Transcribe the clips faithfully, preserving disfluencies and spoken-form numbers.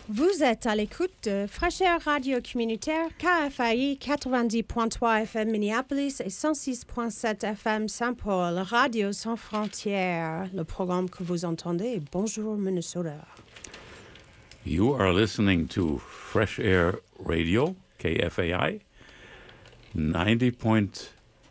Vous êtes à l'écoute de Fraîcheur Radio Communautaire K F A I quatre-vingt-dix point trois F M Minneapolis et cent six point sept F M Saint-Paul, Radio Sans Frontières. Le programme que vous entendez est Bonjour Minnesota. You are listening to Fresh Air Radio, K F A I, ninety point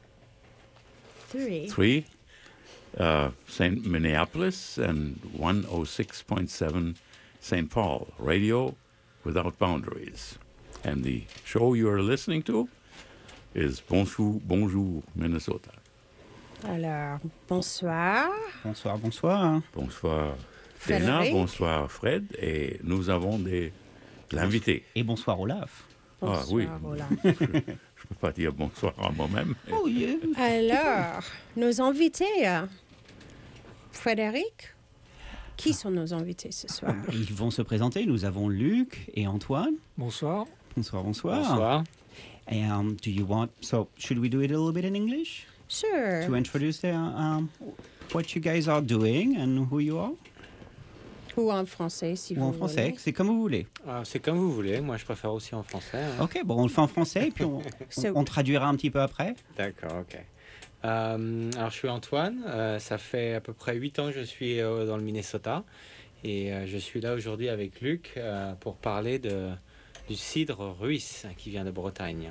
three uh, Saint Minneapolis and one oh six point seven Saint Paul, Radio Without Boundaries. And the show you are listening to is Bonjour, Bonjour Minnesota. Alors, bonsoir. Bonsoir, bonsoir. Bonsoir Dana, bonsoir Fred, et nous avons des l'invité. Et bonsoir Olaf. Bonsoir, ah oui, Olaf. je ne peux pas dire bonsoir à moi-même. Oh yeah. Alors, nos invités, euh, Frédéric, qui sont nos invités ce soir? Ils vont se présenter. Nous avons Luc et Antoine. Bonsoir. Bonsoir, bonsoir. Bonsoir. And um, do you want? So, should we do it a little bit in English Sure. to introduce the, um, what you guys are doing and who you are? Ou en français, si Ou vous en français, voulez. c'est comme vous voulez. Ah, c'est comme vous voulez. Moi, je préfère aussi en français. hein. Ok, bon, on le fait en français et puis on, So- on, on traduira un petit peu après. D'accord, ok. Euh, alors, je suis Antoine. euh, ça fait à peu près huit ans que je suis euh, dans le Minnesota. Et euh, je suis là aujourd'hui avec Luc euh, pour parler de, du cidre ruisse qui vient de Bretagne.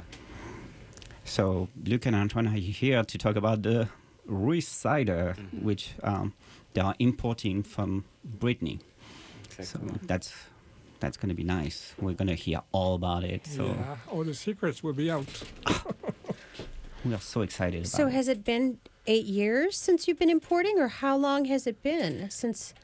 So, Luc and Antoine are here to talk about the Ruiz cider, Mhm. which um, they are importing from Brittany. So Exactement. that's that's going to be nice. We're going to hear all about it. So Yeah, all the secrets will be out. we are so excited about So it. has it been eight years since you've been importing, or how long has it been since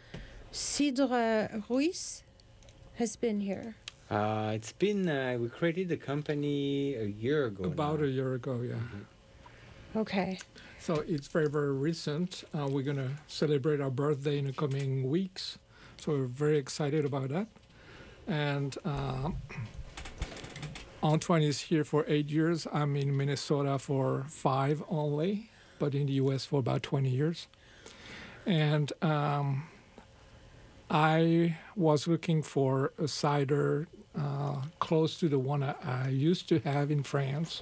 Cidre Ruiz has been here? Uh, it's been, uh, we created the company a year ago About now. a year ago, yeah. Okay. So it's very, very recent. Uh, we're going to celebrate our birthday in the coming weeks. So we're very excited about that. And uh, Antoine is here for eight years. I'm in Minnesota for five only, but in the U S for about twenty years. And um, I was looking for a cider uh, close to the one I, I used to have in France.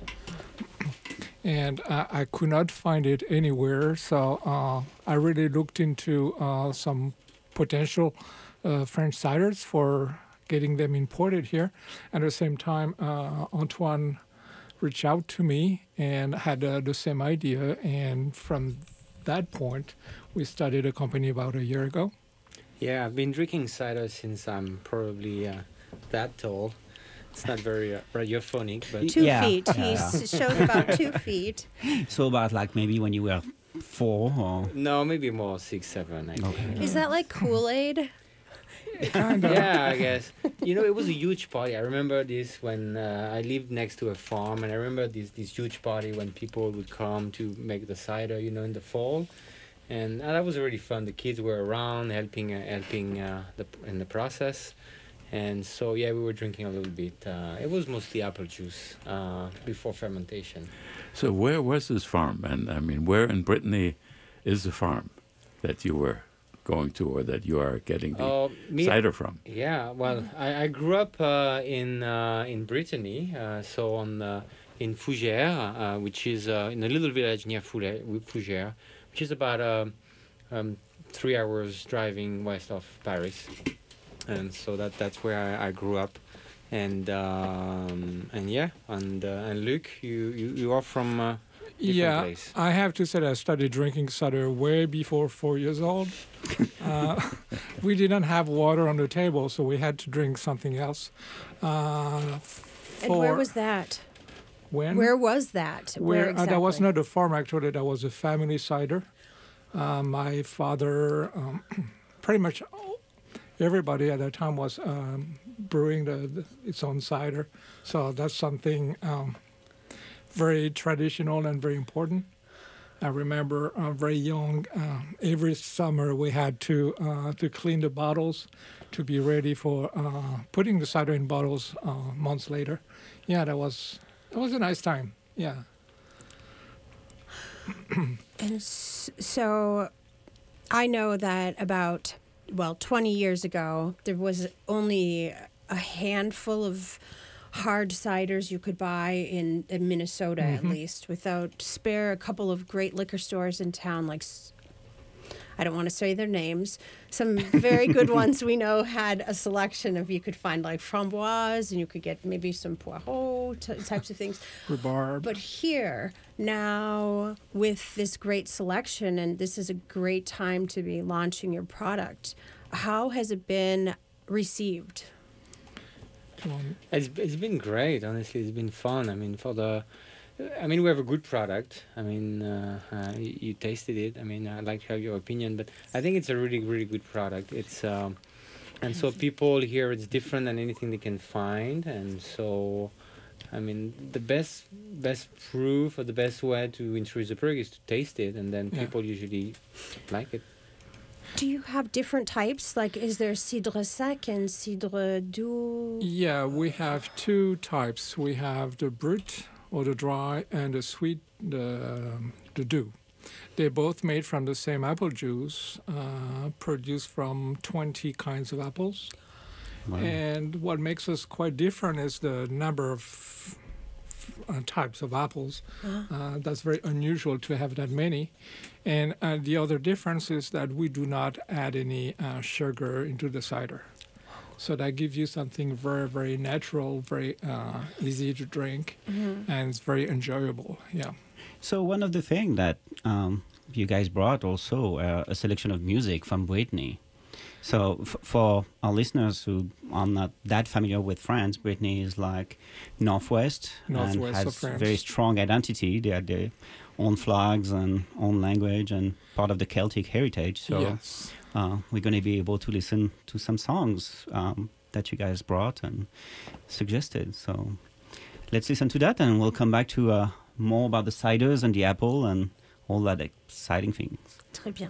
And uh, I could not find it anywhere, so uh, I really looked into uh, some potential uh, French ciders for getting them imported here. At the same time, uh, Antoine reached out to me and had uh, the same idea, and from that point, we started a company about a year ago. Yeah, I've been drinking cider since I'm probably uh, that tall. It's not very uh, radiophonic, but Two Yeah. feet. He Yeah. s showed about two feet. So about like maybe when you were four or no, maybe more six, seven. I think. Okay. Is that like Kool-Aid? Yeah, I guess. You know, it was a huge party. I remember this when uh, I lived next to a farm, and I remember this this huge party when people would come to make the cider, you know, in the fall, and uh, that was really fun. The kids were around, helping uh, helping uh, the, in the process, and so yeah, we were drinking a little bit. Uh, it was mostly apple juice uh, before fermentation. So where was this farm? And I mean, where in Brittany is the farm that you were going to, or that you are getting the Uh, me- cider from? Yeah, well, I, I grew up uh, in uh, in Brittany, uh, so on uh, in Fougères, uh, which is uh, in a little village near Fougères, Fougères, which is about um, um, three hours driving west of Paris, and so that that's where I, I grew up, and um, and yeah, and uh, and Luc, you, you, you are from uh, different Yeah, place. I have to say that I started drinking cider way before four years old. uh, we didn't have water on the table, so we had to drink something else. Uh, And where for- was that? when? Where was that? Where, uh, that was exactly? not a farm, actually. That was a family cider. Uh, my father, um, pretty much everybody at that time was um, brewing the, the, its own cider. So that's something um, very traditional and very important. I remember uh, very young, uh, every summer we had to uh, to clean the bottles to be ready for uh, putting the cider in bottles uh, months later. Yeah, that was that was a nice time. Yeah. And s- so I know that about, well, twenty years ago, there was only a handful of hard ciders you could buy in, in Minnesota, mm-hmm. at least, without spare a couple of great liquor stores in town, like, I don't want to say their names. Some very good ones we know had a selection of, you could find like framboise, and you could get maybe some poireaux t- types of things. Rhubarb. But here, now, with this great selection, and this is a great time to be launching your product, how has it been received? It's it's been great. Honestly, it's been fun. I mean, for the, I mean, we have a good product. I mean, uh, uh, you, you tasted it. I mean, I'd like to have your opinion, but I think it's a really, really good product. It's um, and so people here, it's different than anything they can find, and so, I mean, the best best proof or the best way to introduce the product is to taste it, and then yeah. people usually like it. Do you have different types? Like, is there cidre sec and cidre doux? Yeah, we have two types. We have the brut, or the dry, and the sweet, the, um, the doux. They're both made from the same apple juice, uh, produced from twenty kinds of apples. Wow. And what makes us quite different is the number of uh, types of apples. Uh-huh. Uh, that's very unusual to have that many. And uh, the other difference is that we do not add any uh, sugar into the cider. So that gives you something very, very natural, very uh, easy to drink, mm-hmm. and it's very enjoyable. Yeah. So one of the things that um, you guys brought also uh, a selection of music from Brittany. So f- for our listeners who are not that familiar with France, Brittany is like Northwest, Northwest and has of France. Very strong identity. They have their own flags and own language and part of the Celtic heritage. So yes. uh, we're going to be able to listen to some songs um, that you guys brought and suggested. So let's listen to that, and we'll come back to uh, more about the ciders and the apple and all that exciting things. Très bien.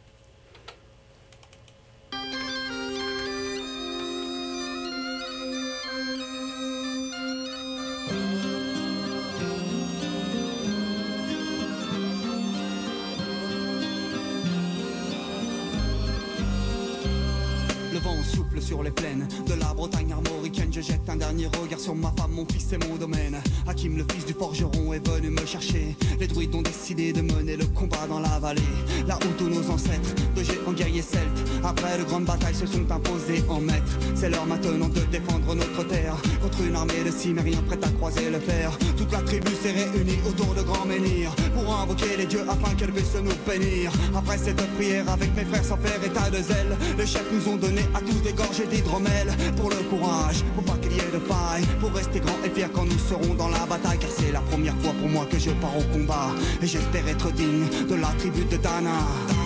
Le vent souffle sur les plaines de la Bretagne armoricaine. Je jette un dernier regard sur ma femme, mon fils et mon domaine. Hakim, le fils du forgeron, est venu me chercher. Les druides ont décidé de mener le combat dans la vallée, là où tous nos ancêtres, de géants guerriers celtes, après de grandes batailles, se sont imposés en maîtres. C'est l'heure maintenant de défendre notre terre contre une armée de cimériens prête à croiser le fer. Toute la tribu s'est réunie autour de grands menhirs pour invoquer les dieux afin qu'elle puisse nous bénir. Après cette prière avec mes frères sans faire état de zèle, les chefs nous ont donné à tous des gorgées d'hydromel. Pour le courage, pour pas qu'il y ait de faille, pour rester grand et fier quand nous serons dans la bataille. Car c'est la première fois pour moi que je pars au combat, et j'espère être digne de la tribu de Dana.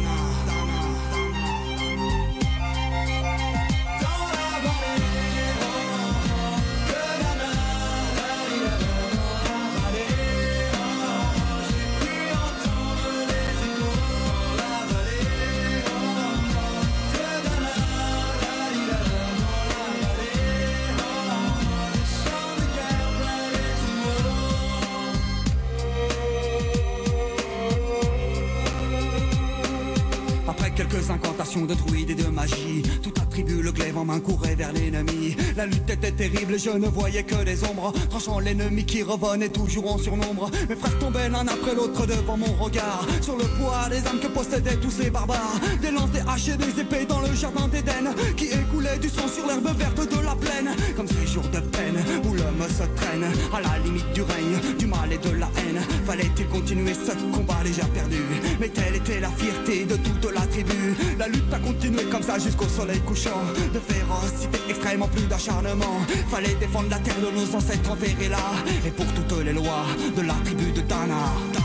Incantations de druides et de magie, tout attribue le glaive en main courait vers l'ennemi. La lutte était terrible, je ne voyais que des ombres, tranchant l'ennemi qui revenait toujours en surnombre. Mes frères tombaient l'un après l'autre devant mon regard, sur le poids des âmes que possédaient tous ces barbares. Des lances, des haches et des épées dans le jardin d'Éden, qui écoulait du sang sur l'herbe verte de la plaine. Comme ces jours de peine où l'homme se traîne à la limite du règne, du mal et de la haine. Fallait-il continuer ce combat déjà perdu? Mais telle était la fierté de toute la tribu. La lutte a continué comme ça jusqu'au soleil couchant. De férocité extrêmement, plus d'acharnement. Fallait défendre la terre de nos ancêtres enterrés là. Et pour toutes les lois de la tribu de Dana, Dana.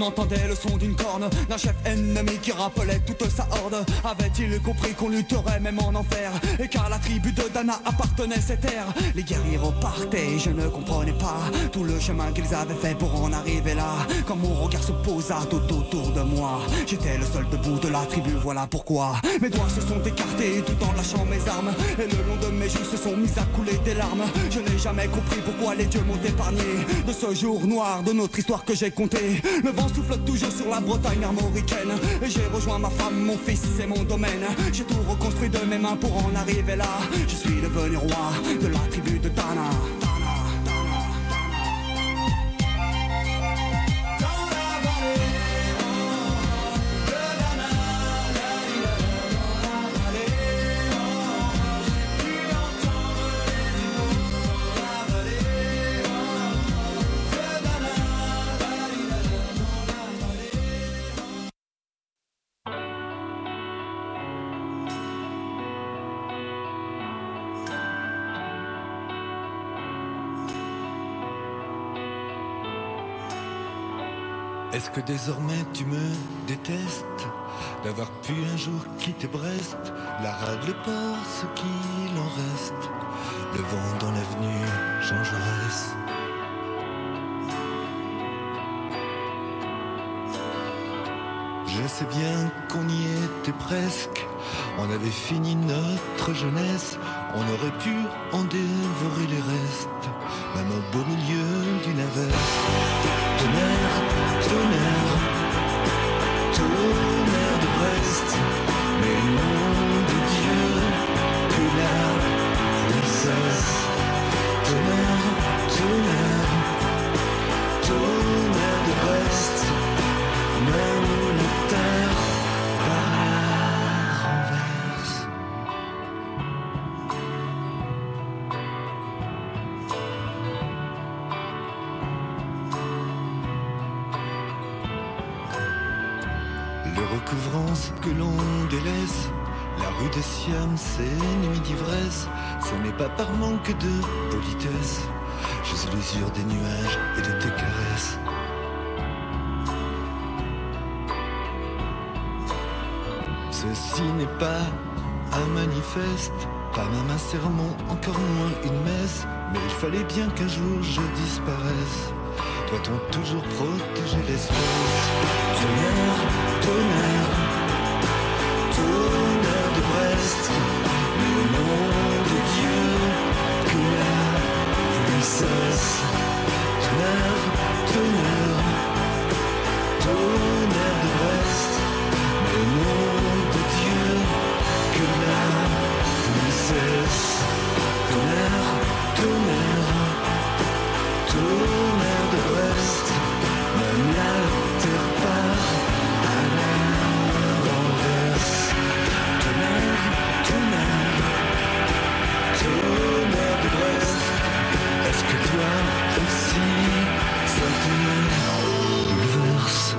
entendait le son d'une corne, d'un chef ennemi qui rappelait toute sa horde. Avait-il compris qu'on lutterait même en enfer, et qu'à la tribu de Dana appartenait cette terre? Les guerriers repartaient, je ne comprenais pas tout le chemin qu'ils avaient fait pour en arriver là. Quand mon regard se posa tout autour de moi, j'étais le seul debout de la tribu, voilà pourquoi mes doigts se sont écartés tout en lâchant mes armes, et le long de mes joues se sont mis à couler des larmes. Je n'ai jamais compris pourquoi les dieux m'ont épargné de ce jour noir de notre histoire que j'ai compté. Le vent souffle toujours sur la Bretagne armoricaine, et j'ai rejoint ma femme, mon fils et mon domaine. J'ai tout reconstruit de mes mains pour en arriver là. Je suis devenu roi de la tribu de Dana. Est-ce que désormais tu me détestes d'avoir pu un jour quitter Brest, la rade, le port, ce qu'il en reste, le vent dans l'avenue Jean Jaurès? Je sais bien qu'on y était presque, on avait fini notre jeunesse, on aurait pu en dévorer les restes, même au beau milieu d'une averse. Tonnerre, tonnerre, tonnerre de Brest, mais nom de Dieu, que la pluie cesse. Tonnerre, tonnerre, tonnerre de Brest, même la terre par la renverse. Le recouvrance que l'on délaisse, la rue de Siam, ces nuits d'ivresse, ce n'est pas par manque de politesse, je suis l'usure des nuages et de tes caresses. Ceci n'est pas un manifeste, pas même un sermon, encore moins une messe, mais il fallait bien qu'un jour je disparaisse. Doit-on toujours protéger l'espèce? Tonnerre, tonnerre, tonnerre de Brest, mais au nom de Dieu, que la pluie cesse. Tonnerre, tonnerre, tonnerre de Brest, mais au nom de Dieu, que la pluie cesse. Tonnerre, tonnerre, tonnerre de Brest, même la terre part à la renverse. Tonnerre, tonnerre, tonnerre de Brest, est-ce que toi aussi ça te bouleverse?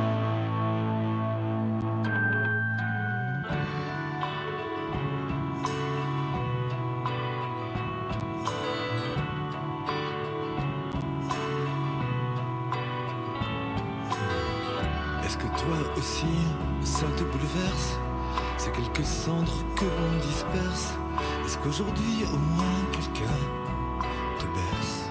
Est-ce que toi aussi, ça te bouleverse? C'est quelques cendres que l'on disperse. Est-ce qu'aujourd'hui, au moins, quelqu'un te berce?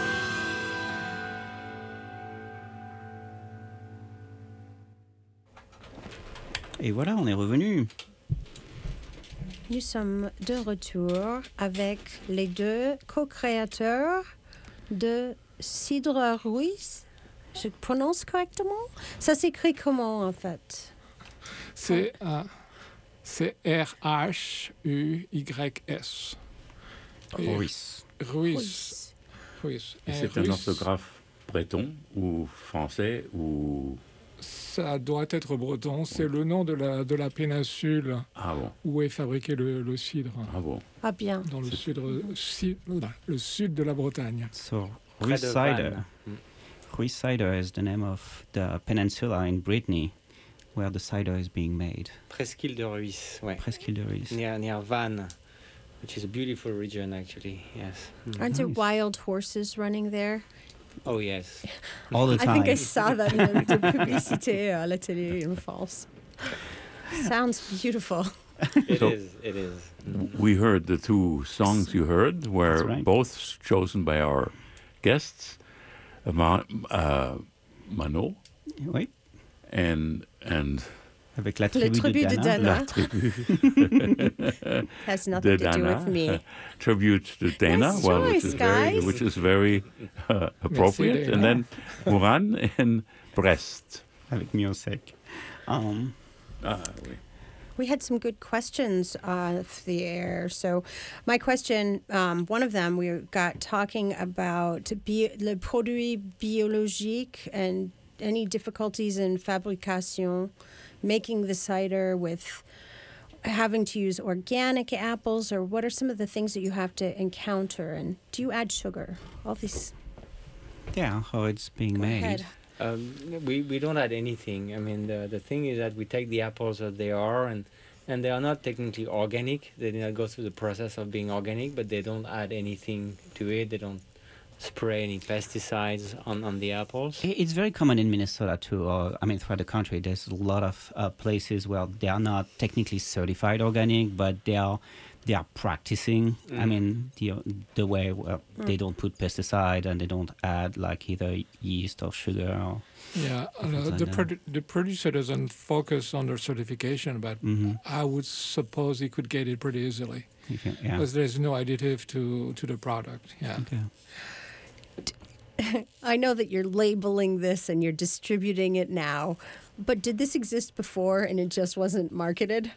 Et voilà, on est revenu. Nous sommes de retour avec les deux co-créateurs de Cidre Ruiz. Je prononce correctement? Ça s'écrit comment en fait? C'est euh, c'est R H U Y S. Et Ruiz. Ruiz. Ruiz. Et c'est un orthographe breton ou français ou... Ça doit être breton. C'est le nom de la, de la péninsule Ah bon. où est fabriqué le, le cidre. Ah bon. Ah bien. Dans le sud, si- le sud de la Bretagne. So, Près Ruiz de Cider. Vannes. Mm. Ruiz Cider is the name of the peninsula in Brittany where the cider is being made. Presqu'île de Ruiz, ouais. Presqu'île de Ruiz. Near, near Vannes, which is a beautiful region actually, yes. Mm. Aren't there Nice. wild horses running there? Oh, yes. all the time. I think I saw that in the publicité à la télé in France. Sounds beautiful. It So- is. It is. We heard the two songs you heard were That's right. both chosen by our guests, uh, Ma- uh, Mano Oui, and and avec la Le tribu, tribu de de Dana. Dana. La Tribu Has de nothing to do Dana, with me. tribute to Dana, Nice well, which choice, is very, guys. which is very uh, appropriate, Dana. and then Muran and Brest. Avec Miosek. Um, Ah, oui. We had some good questions off the air. So, my question, um, one of them, we got talking about bi- le produit biologique and any difficulties in fabrication, making the cider with having to use organic apples, or what are some of the things that you have to encounter? And do you add sugar? All these. yeah, how it's being Go made. ahead. Um, we, we don't add anything. I mean, the, the thing is that we take the apples as they are, and, and they are not technically organic. They did not go through the process of being organic, but they don't add anything to it. They don't spray any pesticides on, on the apples. I- It's very common in Minnesota too, or I mean throughout the country. There's a lot of uh, places where they are not technically certified organic, but they are they are practicing. I Mm. mean the the way where Mm. they don't put pesticide and they don't add like either yeast or sugar. Or, Yeah, and, uh, Things like the that. produ- the producer doesn't focus on their certification, but hmm I would suppose he could get it pretty easily yeah. because there's no additive to, to the product. Yeah. Okay. I know that you're labeling this and you're distributing it now, but did this exist before and it just wasn't marketed?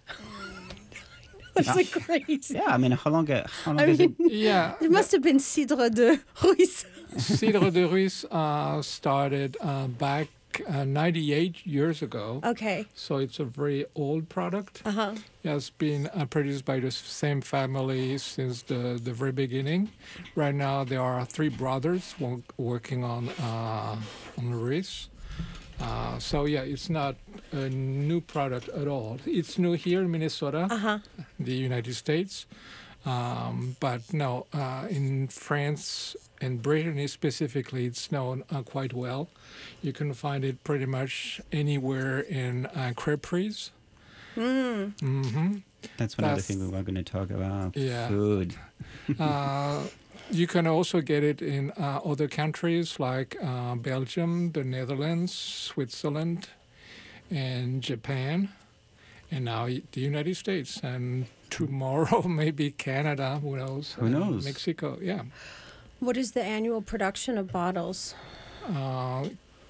That's like crazy. Yeah, I mean, how long? Uh, how long I has mean, it? Yeah. it must have been Cidre de Ruiz. Cidre de Ruiz uh, started uh, back uh, ninety-eight years ago. Okay. So it's a very old product. Uh huh. It has been uh, produced by the s- same family since the, the very beginning. Right now, there are three brothers wo- working on uh, on Ruiz. Uh, so yeah, it's not a new product at all. It's new here in Minnesota, Uh huh. the United States. Um, but no, uh, in France and Brittany specifically, it's known uh, quite well. You can find it pretty much anywhere in uh, creperies. Mm. hmm That's another That's- thing we were going to talk about. Yeah. Food. uh, you can also get it in uh, other countries like uh, Belgium, the Netherlands, Switzerland, and Japan, and now y- the United States. And tomorrow, maybe Canada, who knows? Who and knows? Mexico, yeah. What is the annual production of bottles? Uh,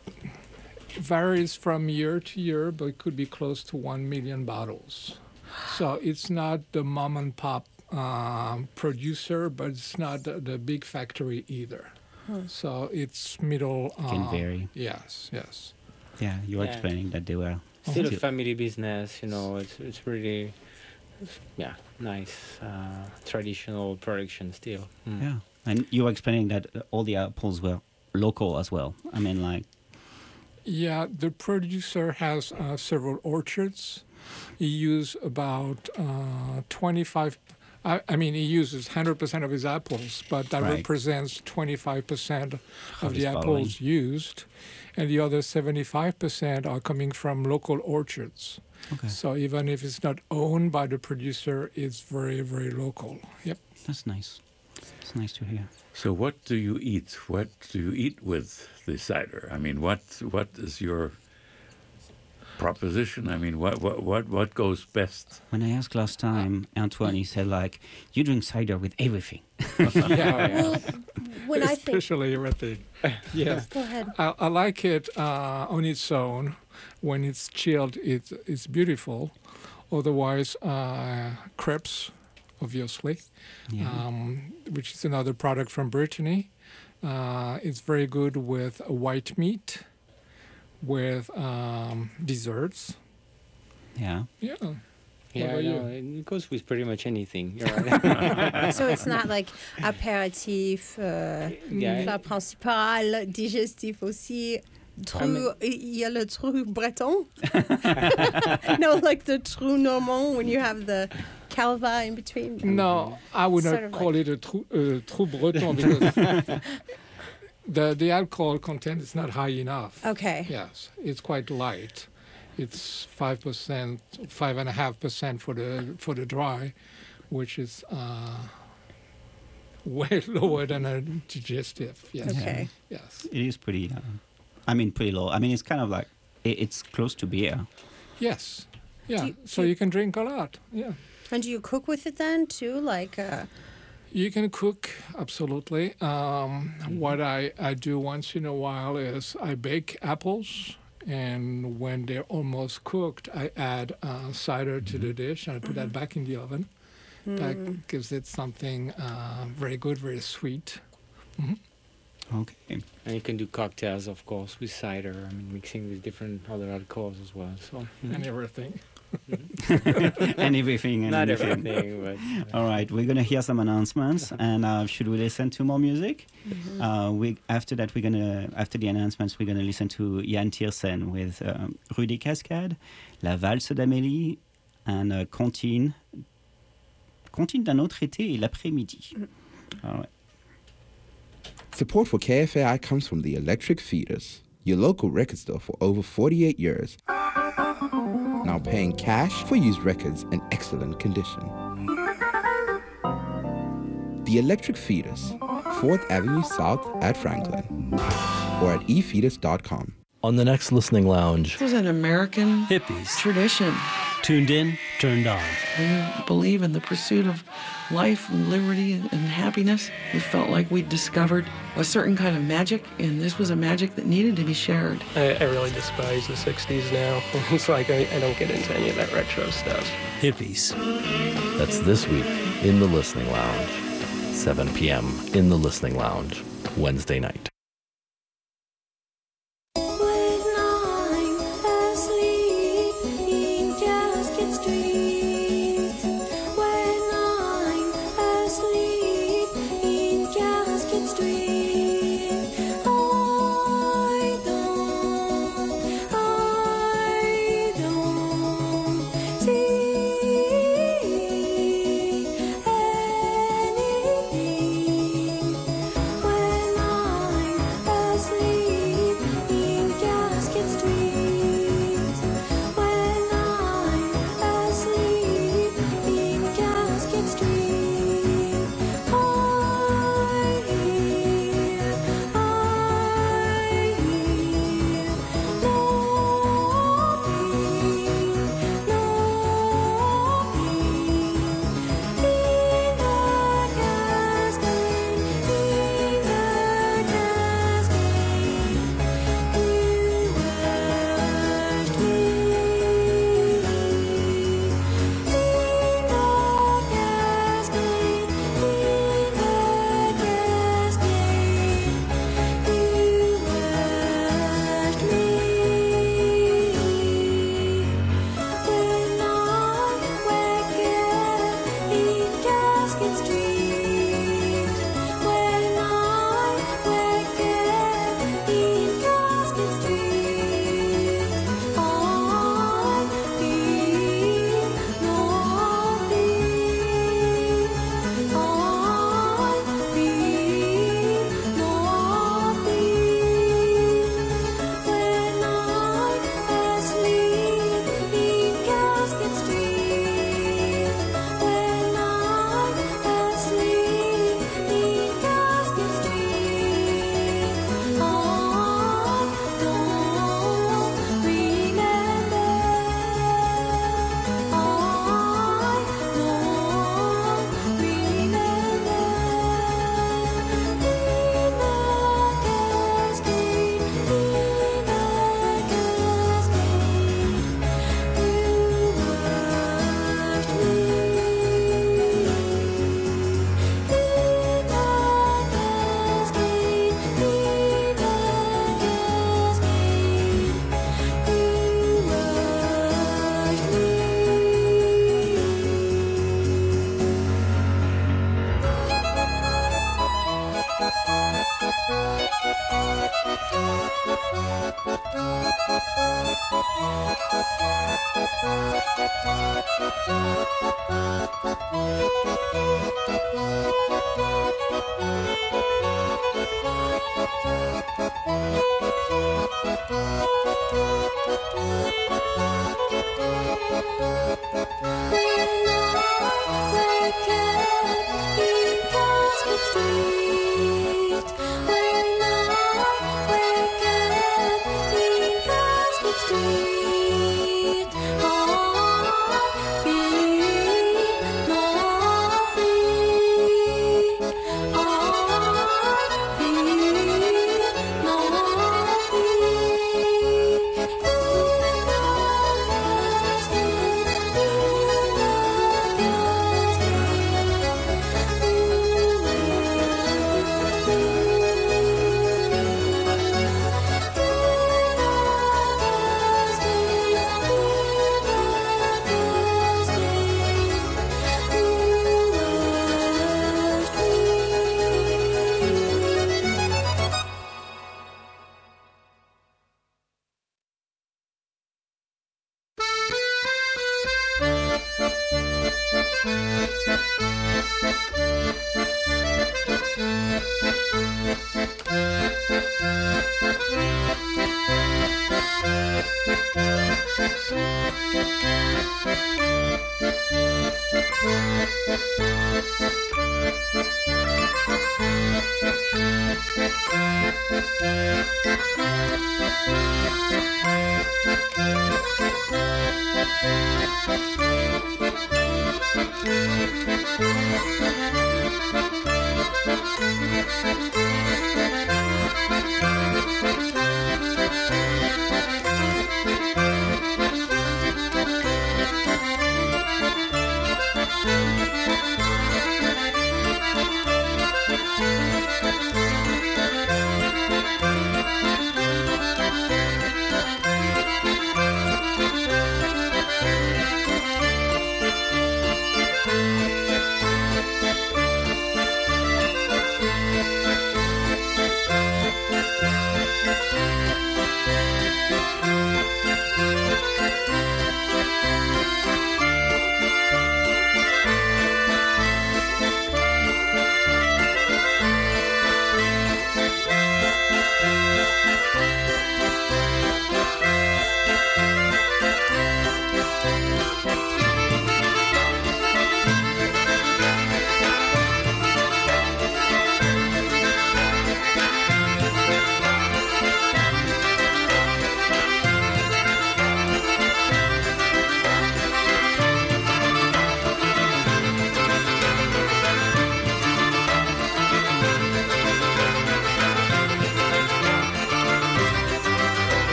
varies from year to year, but it could be close to one million bottles. So it's not the mom and pop um, producer, but it's not the, the big factory either. So it's middle. It can uh, vary. Yes, yes. Yeah, you were Yeah. explaining that they were. Still a Still- family business, you know. It's it's really, yeah, nice uh, traditional production still. Mm. Yeah, and you were explaining that uh, all the apples were local as well. I mean, like, Yeah, the producer has uh, several orchards. He uses about uh, twenty-five. I, I mean, he uses one hundred percent of his apples, but that Right. represents twenty-five percent Of of his the following. apples used, and the other seventy-five percent are coming from local orchards. okay, So even if it's not owned by the producer, it's very, very local. Yep. that's nice. It's nice to hear. So, what do you eat? What do you eat with the cider? I mean, what what is your proposition? I mean, what what what, what goes best? When I asked last time, Antoine, he said like, you drink cider with everything. Yeah. Well, when I think, Especially everything. Yeah. go ahead. I, I like it uh, on its own. When it's chilled, it, it's beautiful. Otherwise, uh, crepes, obviously, Yeah. um, which is another product from Brittany. Uh, it's very good with white meat, with um, desserts. yeah. Yeah. Yeah, about no, it goes with pretty much anything. You're right. So it's not like apéritif, euh, Yeah. plat principal, digestif aussi. Trou, I mean- il y a le trou breton. No, like the trou normand when you have the calva in between. No, I would Sort not of call like- it a trou, uh, trou breton because The the alcohol content is not high enough. Okay. Yes, it's quite light. It's five percent, five and a half percent for the for the dry, which is uh, way lower than a digestive. Yes. Okay. Yes. It is pretty. Uh, I mean, pretty low. I mean, it's kind of like it, it's close to beer. Yes. Yeah. Do you- so do you- you can drink a lot. Yeah. And do you cook with it then too? Like, uh, You can cook, absolutely. Um, what I, I do once in a while is I bake apples, and when they're almost cooked, I add uh, cider to the dish, and I put that back in the oven. That gives it something uh, very good, very sweet. Okay. And you can do cocktails, of course, with cider. I mean, mixing with different other alcohols as well. So And everything. And everything. And not anything. everything, but All right, we're gonna hear some announcements, and uh, should we listen to more music? Uh, we after that we're gonna after the announcements we're gonna listen to Jan Tiersen with um, Rue des Cascades, La Valse d'Amélie, and uh, Comptine, Comptine d'un autre été et l'après-midi. All right. Support for K F A I comes from the Electric Feeders, your local record store for over forty-eight years. Now paying cash for used records in excellent condition. The Electric Feeders, fourth Avenue South at Franklin, or at e feeders dot com. On the next Listening Lounge, This is an American hippies tradition. tuned in, turned on. We believe in the pursuit of life and liberty and, and happiness. We felt like we'd discovered a certain kind of magic, and this was a magic that needed to be shared. I, I really despise the sixties now. It's like I, I don't get into any of that retro stuff. Hippies. That's this week in the Listening Lounge. seven p.m. in the Listening Lounge, Wednesday night. When I'm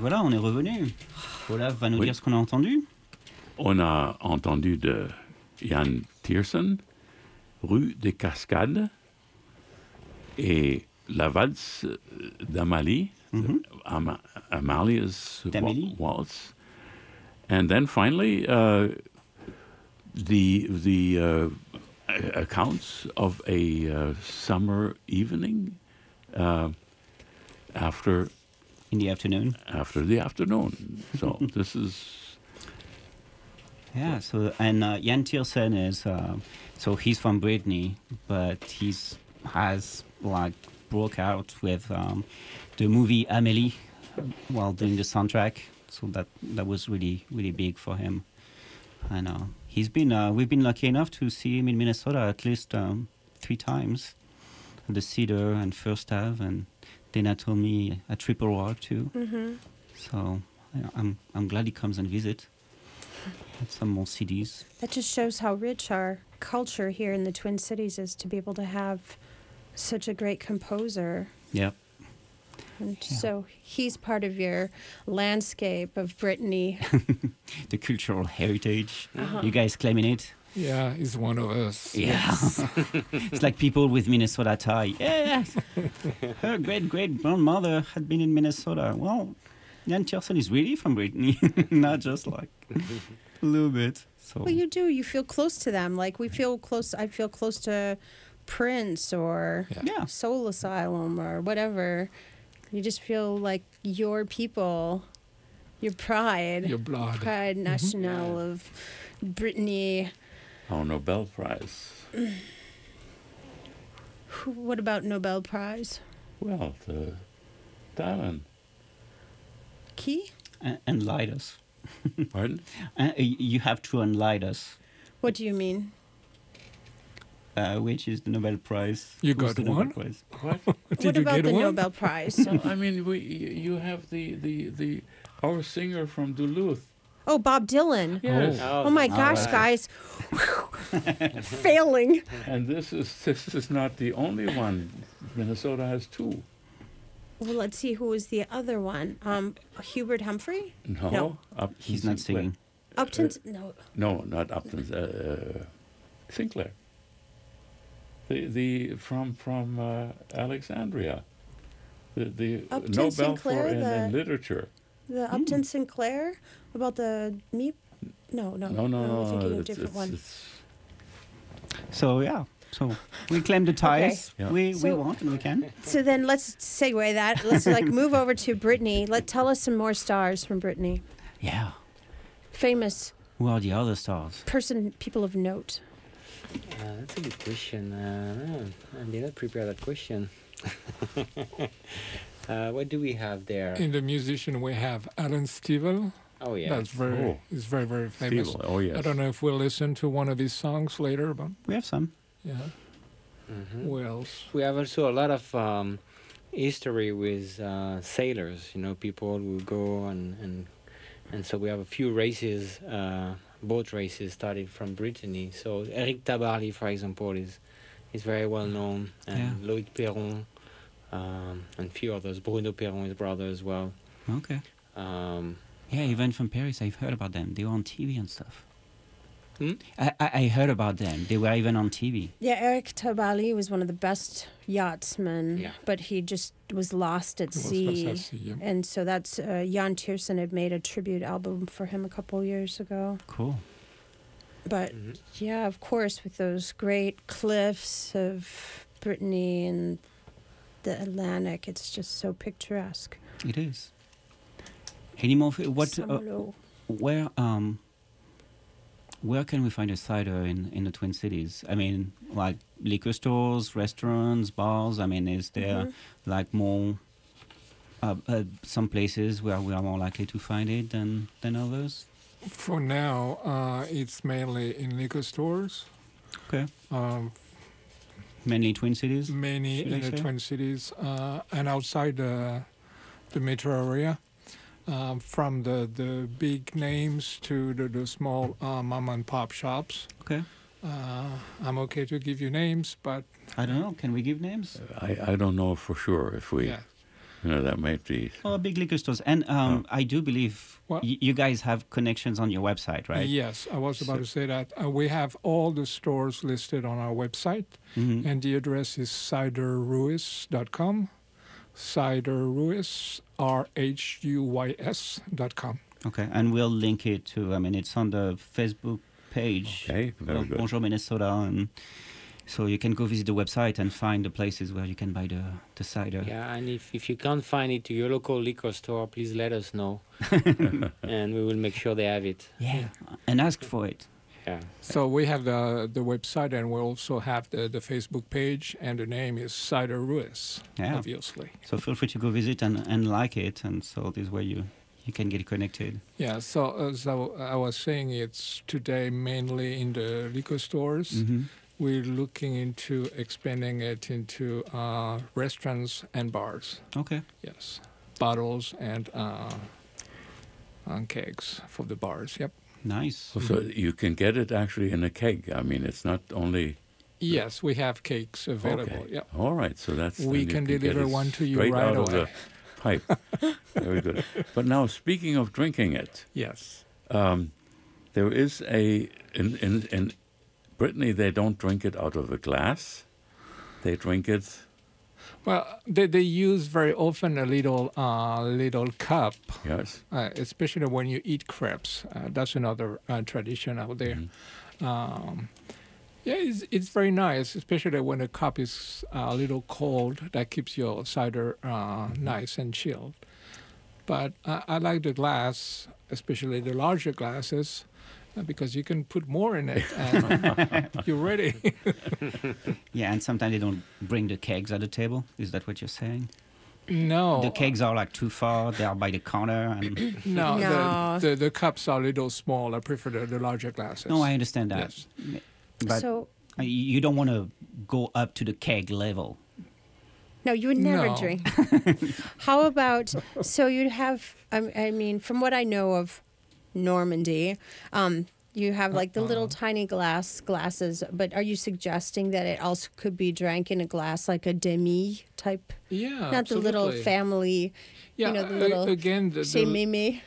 voilà, on est revenu. Olaf va nous Oui. dire ce qu'on a entendu. On a entendu de Jan Tiersen, Rue des Cascades, et la valse d'Amalie, Mhm. Ama- Amalia's wa- D'Amélie. waltz. And then finally, uh, the the uh, a- accounts of a uh, summer evening uh, after In the afternoon. after the afternoon. So this is Yeah, so, and uh, Jan Tiersen is, uh, so he's from Brittany, but he's has, like, broke out with um, the movie Amélie while doing the soundtrack. So that that was really, really big for him. And uh, he's been, uh, we've been lucky enough to see him in Minnesota at least um, three times. The Cedar and First Ave, and Dana told me a Triple Rock too. Mm-hmm. So yeah, I'm I'm glad he comes and visit. Have some more C Ds. That just shows how rich our culture here in the Twin Cities is to be able to have such a great composer. Yeah. And Yeah. so he's part of your landscape of Brittany. The cultural heritage. Uh-huh. You guys claiming it? Yeah, he's one of us. Yeah. It's like people with Minnesota tie. Yeah. Her great great grandmother had been in Minnesota. Well, Jan Tiersen is really from Brittany, not just like a little bit. So Well, you do. You feel close to them. Like we feel close. I feel close to Prince or Yeah. Soul Asylum or whatever. You just feel like your people, your pride, Your blood. pride national of Brittany. our Nobel Prize. Who- What about Nobel Prize? Well, the Dylan. Key? en- enlighten us. Pardon? Uh, you have to enlighten us. What do you mean? Uh, which is the Nobel Prize? You Who's got the Nobel one? Prize? What? Did what you about get the one? Nobel Prize? No, I mean, we you you have the the the our singer from Duluth. Oh, Bob Dylan. Yes. Oh my gosh, right. guys. Failing. And this is this is not the only one. Minnesota has two. Well, let's see who was the other one. Um, Hubert Humphrey? No, No. Upton He's not Sinclair. singing. Upton? No. No, not Upton. Uh, uh, Sinclair. The the from from uh, Alexandria. The the Upton Nobel Sinclair, for in, the- in literature. The Upton Sinclair? About the meat? No, no. No, no, I'm no. thinking of a it's, different it's, one. it's So yeah, so we claim the ties. Yeah. We we So- want and we can. So then let's segue that. Let's like move over to Brittany. Let tell us some more stars from Brittany. Yeah. Famous Who are the other stars? person, people of note. Uh, that's a good question. Uh, I did not prepare that question. uh, what do we have there? In the musician, we have Alan Stivell. Oh yeah. That's very, Oh. he's very, very famous. Steve. Oh yes. I don't know if we'll listen to one of his songs later, but We have some. yeah. Mhm. Who else? We have also a lot of um, history with uh, sailors. You know, people who go and and and so we have a few races, uh, boat races started from Brittany. So Eric Tabarly, for example, is is very well known, and Yeah. Loïc Perron, um, and a few others. Bruno Perron, his brother as well. Okay. Um, Yeah, even from Paris, I've heard about them. They were on T V and stuff. Hmm? I, I I heard about them. They were even on T V. Yeah, Eric Tabali was one of the best yachtsmen, Yeah. but he just was lost at He was sea. lost at sea, yeah. And so that's uh, Jan Tiersen had made a tribute album for him a couple years ago. Cool. But mhm. yeah, of course, with those great cliffs of Brittany and the Atlantic, it's just so picturesque. It is. Any more? f- What? Uh, Saint-Malo. where? Um. Where can we find a cider in, in the Twin Cities? I mean, like liquor stores, restaurants, bars. I mean, is there Mhm. like more uh, uh, some places where we are more likely to find it than than others? For now, uh, it's mainly in liquor stores. Okay. Um, Mainly Twin Cities. many Should I in the say? Twin Cities uh, and outside the the metro area. Um, from the, the big names to the, the small uh, mom and pop shops. Okay. Uh, I'm okay to give you names, but I don't know. Can we give names? I, I don't know for sure if we yeah. You know, that might be... Oh, big liquor stores. And um, Oh. I do believe Well- y- you guys have connections on your website, right? Yes, I was about So- to say that. Uh, we have all the stores listed on our website, Mhm. and the address is cider ruiz dot com. Cider Ruiz, R H U Y S dot com. Okay, and we'll link it to, I mean, it's on the Facebook page. Okay, very of good. Bonjour Minnesota. And so you can go visit the website and find the places where you can buy the, the cider. Yeah, and if, if you can't find it to your local liquor store, please let us know. And we will make sure they have it. Yeah, and ask for it. Yeah. So we have the the website, and we also have the, the Facebook page, and the name is Cider Ruiz, Yeah. obviously. So feel free to go visit and, and like it. And so this way you, you can get connected. Yeah, so as I, I was saying, it's today mainly in the liquor stores. Mm-hmm. We're looking into expanding it into uh, restaurants and bars. Okay. Yes, bottles and uh, and kegs for the bars. Yep. Nice. So, so you can get it actually in a keg. I mean, it's not only... Yes, we have cakes available. Okay. Yep. All right, so that's... We then you can get deliver it one to you straight right out of away. the pipe. Very good. But now, speaking of drinking it, Yes. um, there is a... In, in, in Brittany, they don't drink it out of a glass. They drink it... Well, they, they use very often a little uh, little cup, Yes. uh, especially when you eat crepes. Uh, that's another uh, tradition out there. Mm-hmm. Um, yeah, it's, it's very nice, especially when the cup is uh, a little cold. That keeps your cider uh, nice and chilled. But I, I like the glass, especially the larger glasses, uh, because you can put more in it and you're ready. Yeah, and sometimes they don't bring the kegs at the table. Is that what you're saying? No. The kegs are like too far. They are by the counter. And No, No. The, the the cups are a little small. I prefer the, the larger glasses. no, I understand that. Yes. But So, uh, you don't want to go up to the keg level. no, you would never No. drink. How about, so you'd have, I, I mean, from what I know of Normandy, um, you have like the little tiny glass glasses, but are you suggesting that it also could be drank in a glass like a demi type? Yeah, Not the little absolutely. family, Yeah, you know, the a- little again, the, chez the, Mimi.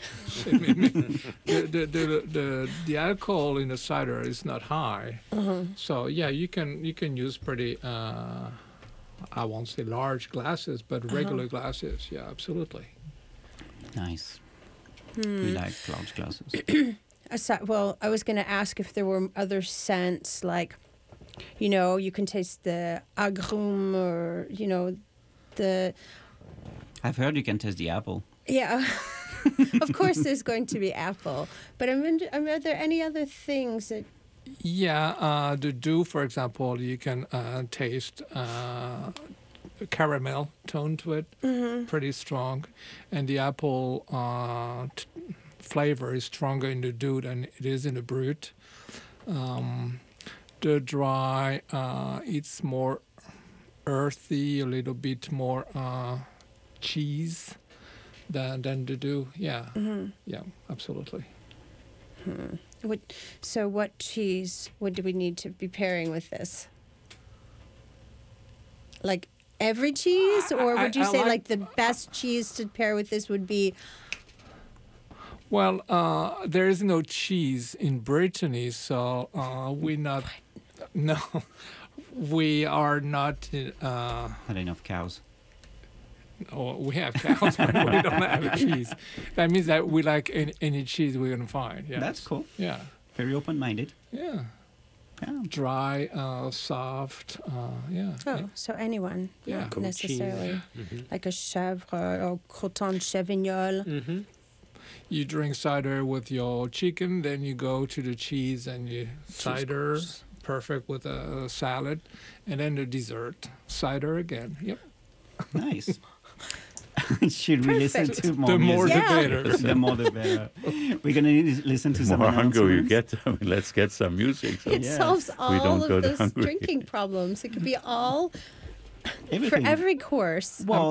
the, the, the, the, the alcohol in the cider is not high. Uh-huh. So, yeah, you can you can use pretty, uh, I won't say large glasses, but Uh-huh. regular glasses. Yeah, absolutely. Nice. Hmm. We like large glasses. Aside, well, I was going to ask if there were other scents, like, you know, you can taste the agrumes or, you know, the, I've heard you can taste the apple. yeah. Of course, there's going to be apple. But I mean, I mean, are there any other things that, Yeah, uh, the dew, for example, you can uh, taste uh, caramel tone to it, mm-hmm. pretty strong, and the apple uh, t- flavor is stronger in the dew than it is in the brut. Um, the dry, uh, it's more earthy, a little bit more uh, cheese than than the dew. Yeah, mm-hmm. yeah, absolutely. Hmm. What, so what cheese would we need to be pairing with this? Like every cheese? Or I- would you I say like- like the best cheese to pair with this would be, Well, uh, there is no cheese in Brittany, so uh, we not. No, we are not. Uh, Not enough cows. oh, we have cows, but we don't have cheese. That means that we like any, any cheese we can find. Yeah, That's cool. Yeah, Very open-minded. yeah. Yeah. Dry, uh, soft. Uh, yeah. oh, yeah. so anyone, Yeah. not Goat necessarily. Mm-hmm. Like a chèvre or croton de chevignol. Mm-hmm. You drink cider with your chicken, then you go to the cheese and you cider, perfect with a salad, and then the dessert, cider again. Yep. Nice. Should we listen Perfect. to more The more music? the better. The more the better. We're going to listen to The some more hungry you announcements. get, I mean, let's get some music. So It Yeah. solves all don't go of to those hungry. drinking problems. It could be all Everything. for every course. Well,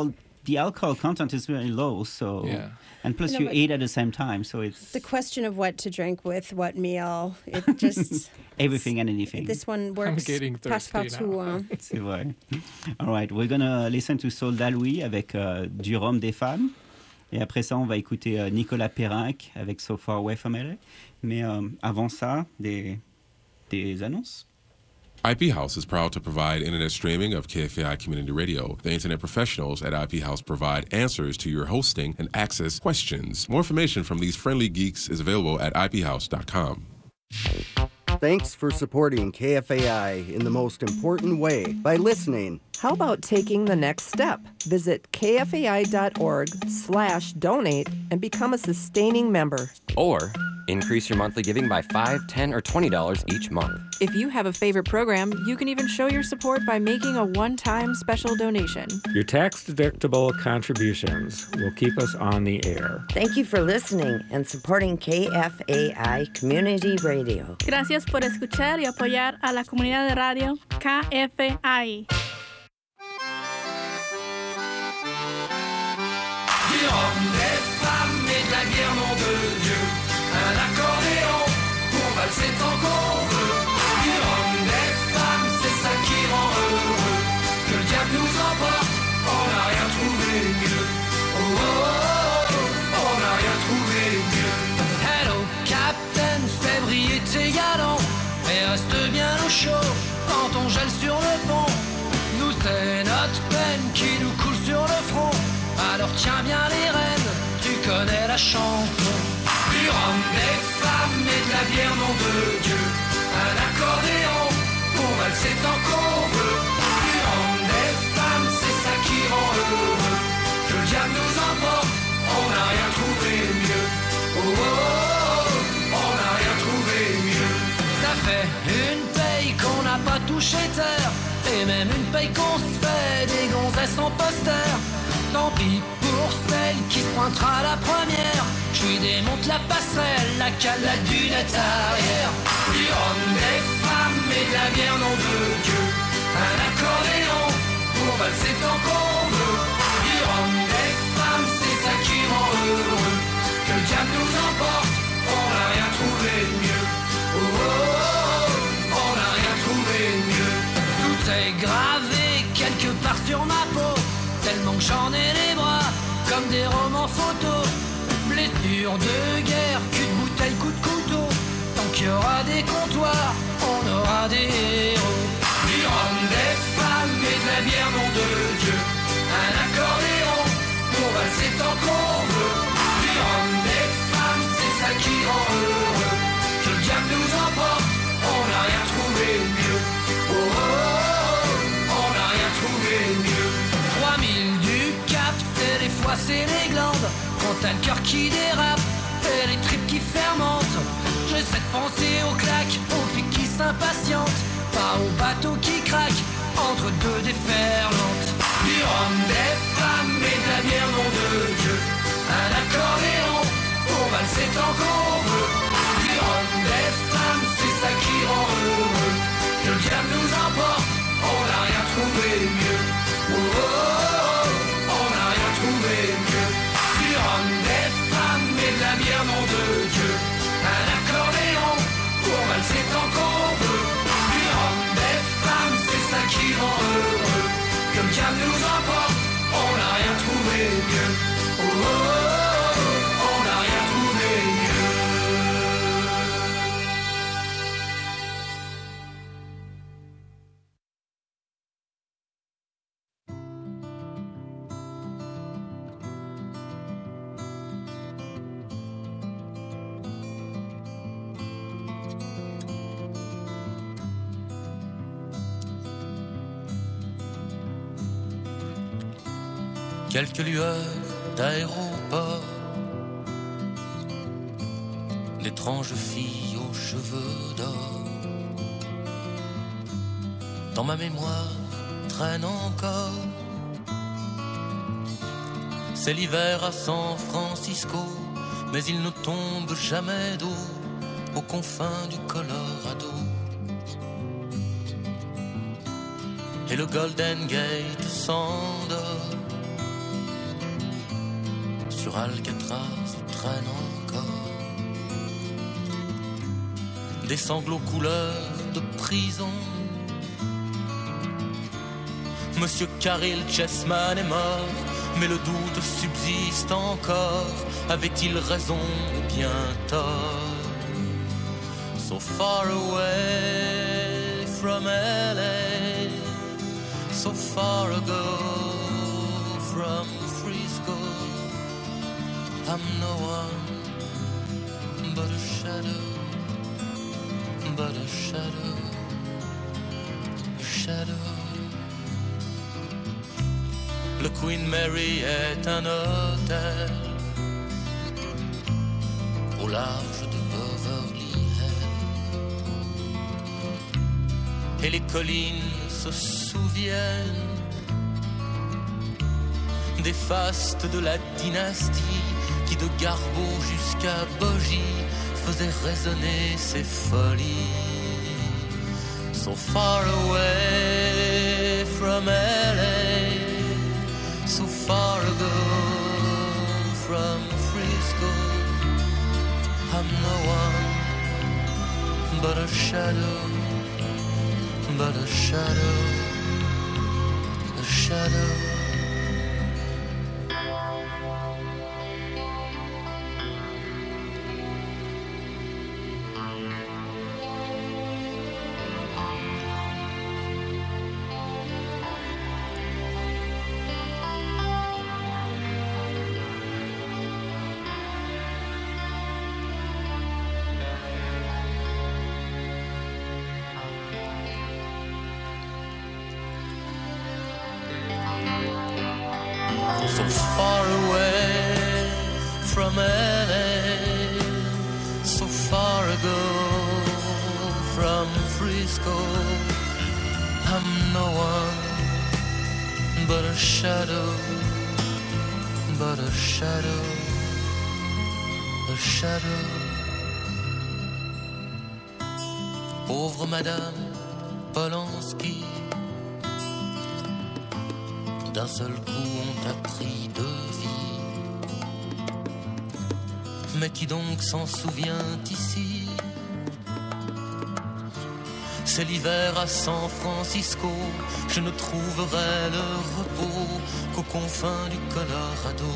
the alcohol content is very low, so Yeah. and plus You you, know, ate at the same time, so it's The question of what to drink with what meal, it just everything and anything. this one works. getting thirsty passe-partout, now. hein. C'est vrai. All right, we're gonna listen to Soldat Louis avec euh, du rhum des femmes. Et après ça, on va écouter euh, Nicolas Perrinck avec So Far Away From L A. Mais euh, avant ça, des, des annonces. I P House is proud to provide internet streaming of K F A I Community Radio. The internet professionals at I P House provide answers to your hosting and access questions. More information from these friendly geeks is available at I P house dot com. Thanks for supporting K F A I in the most important way, by listening. How about taking the next step? Visit kfai.org slash donate and become a sustaining member. Or increase your monthly giving by five dollars, ten dollars, or twenty dollars each month. If you have a favorite program, you can even show your support by making a one-time special donation. Your tax-deductible contributions will keep us on the air. Thank you for listening and supporting K F A I Community Radio. Gracias por escuchar y apoyar a la comunidad de radio K F A I. Du rhum, des femmes et de la bière, nom de Dieu. Un accordéon pour valser tant qu'on veut. Du rhum, des femmes, c'est ça qui rend heureux. Que le diable nous emporte, on n'a rien trouvé mieux. Oh, oh, oh, oh, on n'a rien trouvé mieux. Hello, Captain, fais briller tes galons. Et reste bien au chaud quand on gèle sur le pont. Nous, c'est notre peine qui nous coule sur le front. Alors tiens bien les rênes, tu connais la chanson. Du rhum, des femmes et de la bière, nom de Dieu. Un accordéon pour valser tant qu'on veut. Du rhum, des femmes, c'est ça qui rend heureux. Que le diable nous emporte, on n'a rien trouvé mieux. Oh, oh, oh, on n'a rien trouvé mieux. Ça fait une paye qu'on n'a pas touché terre. Et même une paye qu'on se fait des gonzesses en poster. Tant pis pour celle qui se pointera la première. Je lui démonte la passerelle, la cale, la dunette arrière. Du rhum, des femmes et de la bière, nom de Dieu. Un accordéon pour valser tant qu'on veut. Du rhum, des femmes, c'est ça qui rend heureux. Que le diable nous emporte, on n'a rien trouvé mieux. Oh, oh, oh, on n'a rien trouvé mieux. Tout est gravé quelque part sur ma peau. Tellement que j'en ai les bras comme des romans photos. Blessures de guerre, cul de bouteille, coup de couteau. Tant qu'il y aura des comptoirs, on aura des héros. Du rhum, des femmes et de la bière, nom de Dieu. Un accordéon pour valser tant qu'on veut. Du rhum, des femmes, c'est ça qui rend heureux. Que le diable nous emporte, on n'a rien trouvé mieux. Oh, oh, oh, on n'a rien trouvé mieux. trois mille du Cap, c'est les foies, c'est les glandes. Quand t'as le cœur qui dérape et les tripes qui fermentent. J'essaie de penser aux claques, aux filles qui s'impatientent. Pas aux bateaux qui craquent entre deux déferlantes. Du rhum, des femmes et de la bière, nom de Dieu. Un accordéon pour valser tant qu'on veut. Du rhum, des femmes, c'est ça qui rend heureux. Que le diable nous emporte, on n'a rien trouvé mieux. Oh, oh, oh, on n'a rien trouvé mieux. Du rhum, des femmes et de la bière, nom de Dieu. Un accordéon pour valser tant qu'on veut. Du rhum, des femmes, c'est ça qui rend heureux. Que le diable nous emporte, on n'a rien trouvé mieux. Oh, oh, oh, on n'a rien trouvé mieux. Quelques lueurs d'aéroport, d'étranges filles aux cheveux d'or. Dans ma mémoire traîne encore. C'est l'hiver à San Francisco, mais il ne tombe jamais d'eau aux confins du Colorado. Et le Golden Gate s'endort sur Alcatraz traîne encore des sanglots couleur de prison. Monsieur Caril Chessman est mort, mais le doute subsiste encore. Avait-il raison ou bien tort? So far away from L A, so far ago from Frisco, I'm no one but a shadow, but a shadow, a shadow. Le Queen Mary est un hôtel au large de Beverly Hills, et les collines se souviennent des fastes de la dynastie qui de Garbo jusqu'à Bogie faisait résonner ses folies. So far away from L A, so far ago from Frisco, I'm no one but a shadow, but a shadow, a shadow. So far away from L A, so far ago from Frisco, I'm no one but a shadow, but a shadow, a shadow. Pauvre Madame Polanski, d'un seul coup on t'a pris de vie. Mais qui donc s'en souvient ici? C'est l'hiver à San Francisco, je ne trouverai le repos qu'aux confins du Colorado.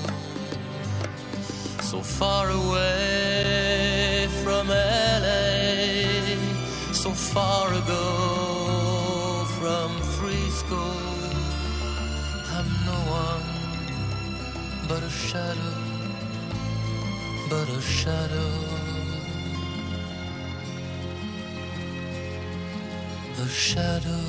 So far away from L A, so far ago from Frisco, I'm no one but a shadow, but a shadow, a shadow.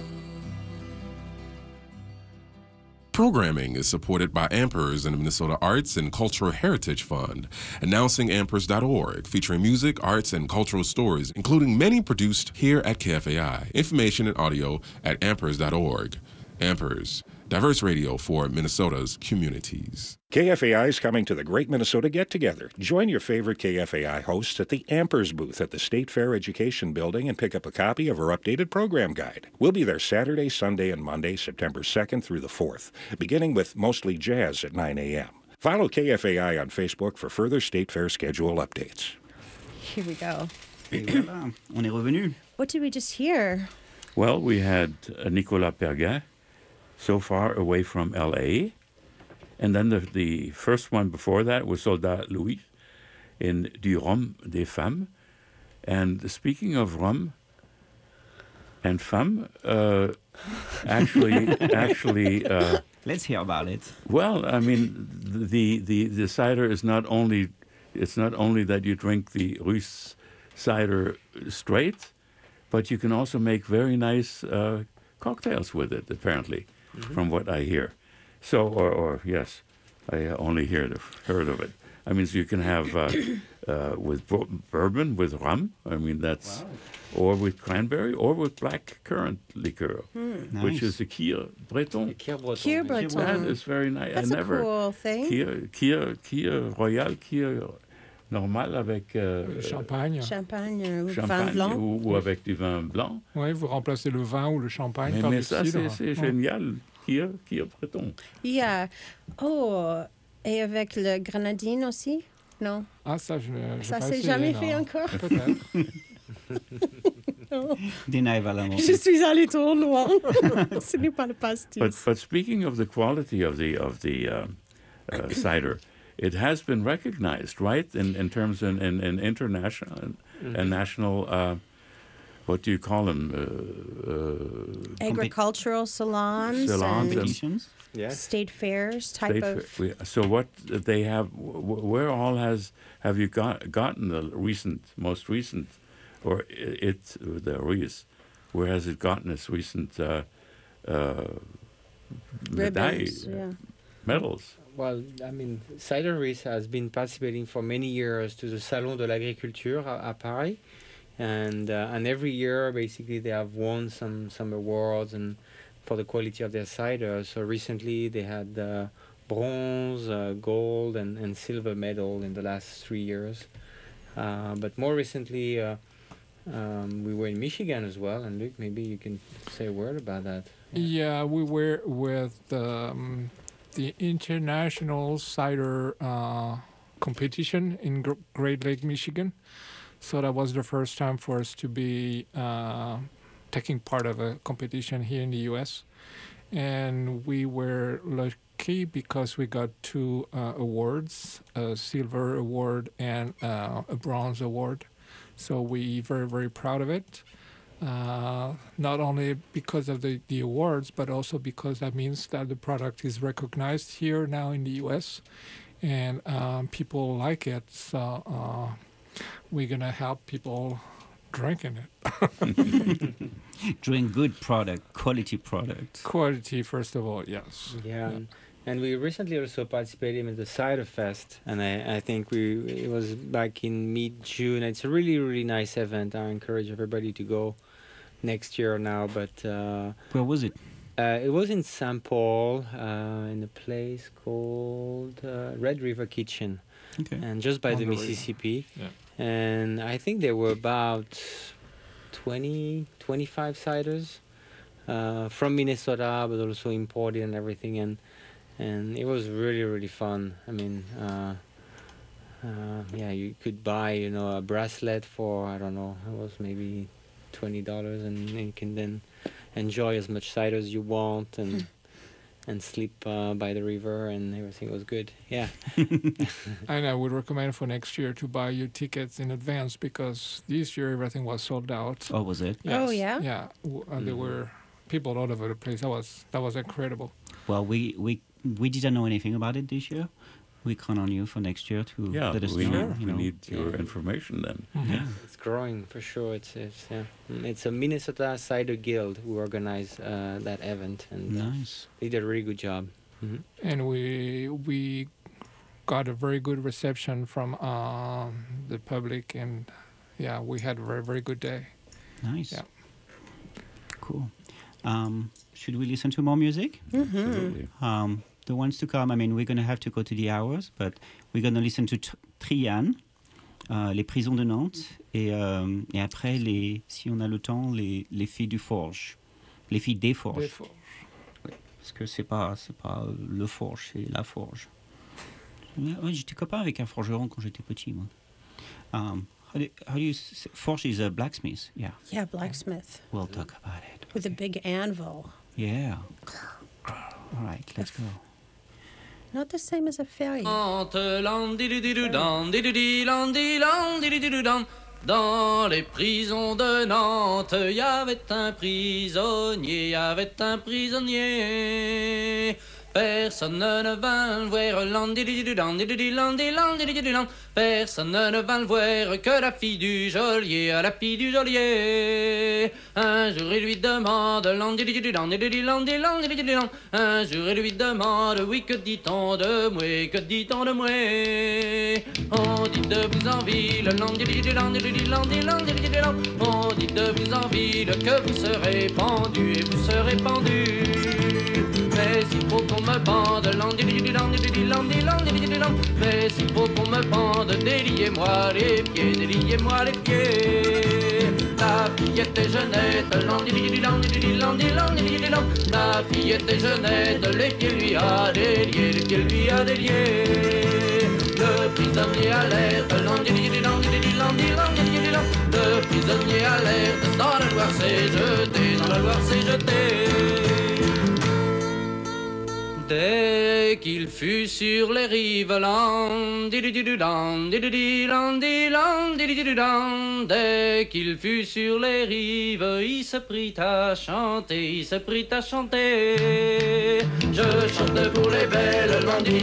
Programming is supported by Ampers and the Minnesota Arts and Cultural Heritage Fund, announcing ampers dot org, featuring music, arts, and cultural stories, including many produced here at K F A I. Information and audio at ampers dot org. Ampers, diverse radio for Minnesota's communities. K F A I is coming to the Great Minnesota Get-Together. Join your favorite K F A I hosts at the Ampers booth at the State Fair Education Building and pick up a copy of our updated program guide. We'll be there Saturday, Sunday, and Monday, September second through the fourth, beginning with mostly jazz at nine a.m. Follow K F A I on Facebook for further State Fair schedule updates. Here we go. Et voilà, on est revenu. What did we just hear? Well, we had uh, Nicolas Perguin, So Far Away from L A, and then the, the first one before that was Soldat Louis in Du Rhum des Femmes. And speaking of rum and femme, uh, actually, actually, uh, let's hear about it. Well, I mean, the the the cider is not only it's not only that you drink the Russe cider straight, but you can also make very nice uh, cocktails with it. Apparently, mm-hmm. from what I hear. So, or, or yes, I only heard of, heard of it. I mean, so you can have uh, uh, with bourbon, with rum. I mean, that's, wow. or with cranberry, or with black currant liqueur, mm. which nice. is the Kir Breton. Kir Breton. Kir Breton. That is very nice. That's I a never, cool thing. Kir, Kir, Kir Royal, Kir normal avec euh, champagne. Champagne ou champagne vin blanc. Ou, ou avec du vin blanc. Oui, vous remplacez le vin ou le champagne mais, par mais du ça, cidre. Mais ça, c'est génial. Kir, Kir Breton. Yeah. Oh. Et avec le grenadine aussi? Non. Ah, ça, je ne Ça, c'est jamais fait encore? Peut-être. Dina va la Je suis allée trop loin. Ce n'est pas le pastis. But, but speaking of the quality of the of the uh, uh, cider, it has been recognized, right, in, in terms in, in, in international mm-hmm. and national, uh, what do you call them? Uh, uh, Agricultural salons, salons and and yes. state fairs type state of... Fair. So what they have, where all has, have you got, gotten the recent, most recent, or it, the Reese, where has it gotten its recent uh, uh, ribbons, medal, yeah. medals? Well, I mean, Cider Reese has been participating for many years to the Salon de l'Agriculture à, à Paris, and uh, and every year basically they have won some some awards and for the quality of their cider. So recently they had uh, bronze, uh, gold, and, and silver medal in the last three years. Uh, but more recently, uh, um, we were in Michigan as well. And Luc, maybe you can say a word about that. Yeah, we were with um, the International Cider uh, Competition in Gr- Great Lake, Michigan. So that was the first time for us to be uh, taking part of a competition here in the U S. And we were lucky because we got two uh, awards, a silver award and uh, a bronze award. So we very, very proud of it. Uh, not only because of the, the awards, but also because that means that the product is recognized here now in the U S and um, people like it. So uh, we're going to help people drinking it. Drink good product, quality product. Quality, first of all, yes. Yeah. yeah. And, and we recently also participated in the Cider Fest, and I, I think we it was back in mid-June. It's a really, really nice event. I encourage everybody to go next year now. But uh, where was it? Uh, it was in Saint Paul, uh, in a place called uh, Red River Kitchen, okay. and just by On the, the Mississippi. Yeah. And I think there were about twenty, twenty-five ciders uh, from Minnesota, but also imported and everything. And and it was really, really fun. I mean, uh, uh, yeah, you could buy, you know, a bracelet for, I don't know, it was maybe twenty dollars, and you can then enjoy as much cider as you want and and sleep uh, by the river, and everything was good. Yeah. And I would recommend for next year to buy your tickets in advance because this year everything was sold out. Oh, was it? Yes. Oh, yeah? Yeah. W- uh, mm-hmm. There were people all over the place. That was that was incredible. Well, we, we, we didn't know anything about it this year. We count on you for next year to yeah, let us we know. Need, you we know. need your yeah. information then. Mm-hmm. Yeah. It's growing for sure. It's it's yeah. It's a Minnesota Cider Guild who organized uh, that event, and nice. Uh, they did a really good job. Mm-hmm. And we we got a very good reception from um, the public, and yeah, we had a very very good day. Nice. Yeah. Cool. Um, should we listen to more music? Mm-hmm. Absolutely. Um, the ones to come, I mean, we're going to have to go to the hours, but we're going to listen to T- Trian, uh, Les Prisons de Nantes, et, euh, et après, les, si on a le temps, les, les filles du Forge. Les filles des Forges. Des Forges. Oui, parce que c'est pas, c'est pas le Forge, c'est la Forge. Ouais, j'étais copain avec un forgeron quand j'étais petit, moi. Um, how do, how do you say, Forge is a blacksmith, yeah. Yeah, blacksmith. We'll talk about it. With a big anvil. Yeah. All right, let's go. Not the same as a ferry. Dans les prisons de Nantes, il y avait un prisonnier, il y avait un prisonnier. Personne ne vint le voir, personne ne vint le voir que la fille du geôlier, la fille du geôlier. Un jour il lui demande, un jour il lui demande, oui que dit-on de moi, que dit-on de moi? On dit de vous en ville, on dit de vous en ville que vous serez pendu et vous serez pendu. Mais il faut qu'on me bande, mais il faut qu'on me bande, déliez-moi les pieds, déliez-moi les pieds. La fillette était jeunette, landililang, la fille était jeunette, les pieds lui a déliés, les pieds lui a déliés. Le prisonnier alerte, landililang, le prisonnier alerte, dans la Loire s'est jeté, dans la Loire s'est jeté. Dès qu'il fut sur les rives, dès qu'il fut sur les rives, il se prit à chanter, il se prit à chanter. Je chante pour les belles,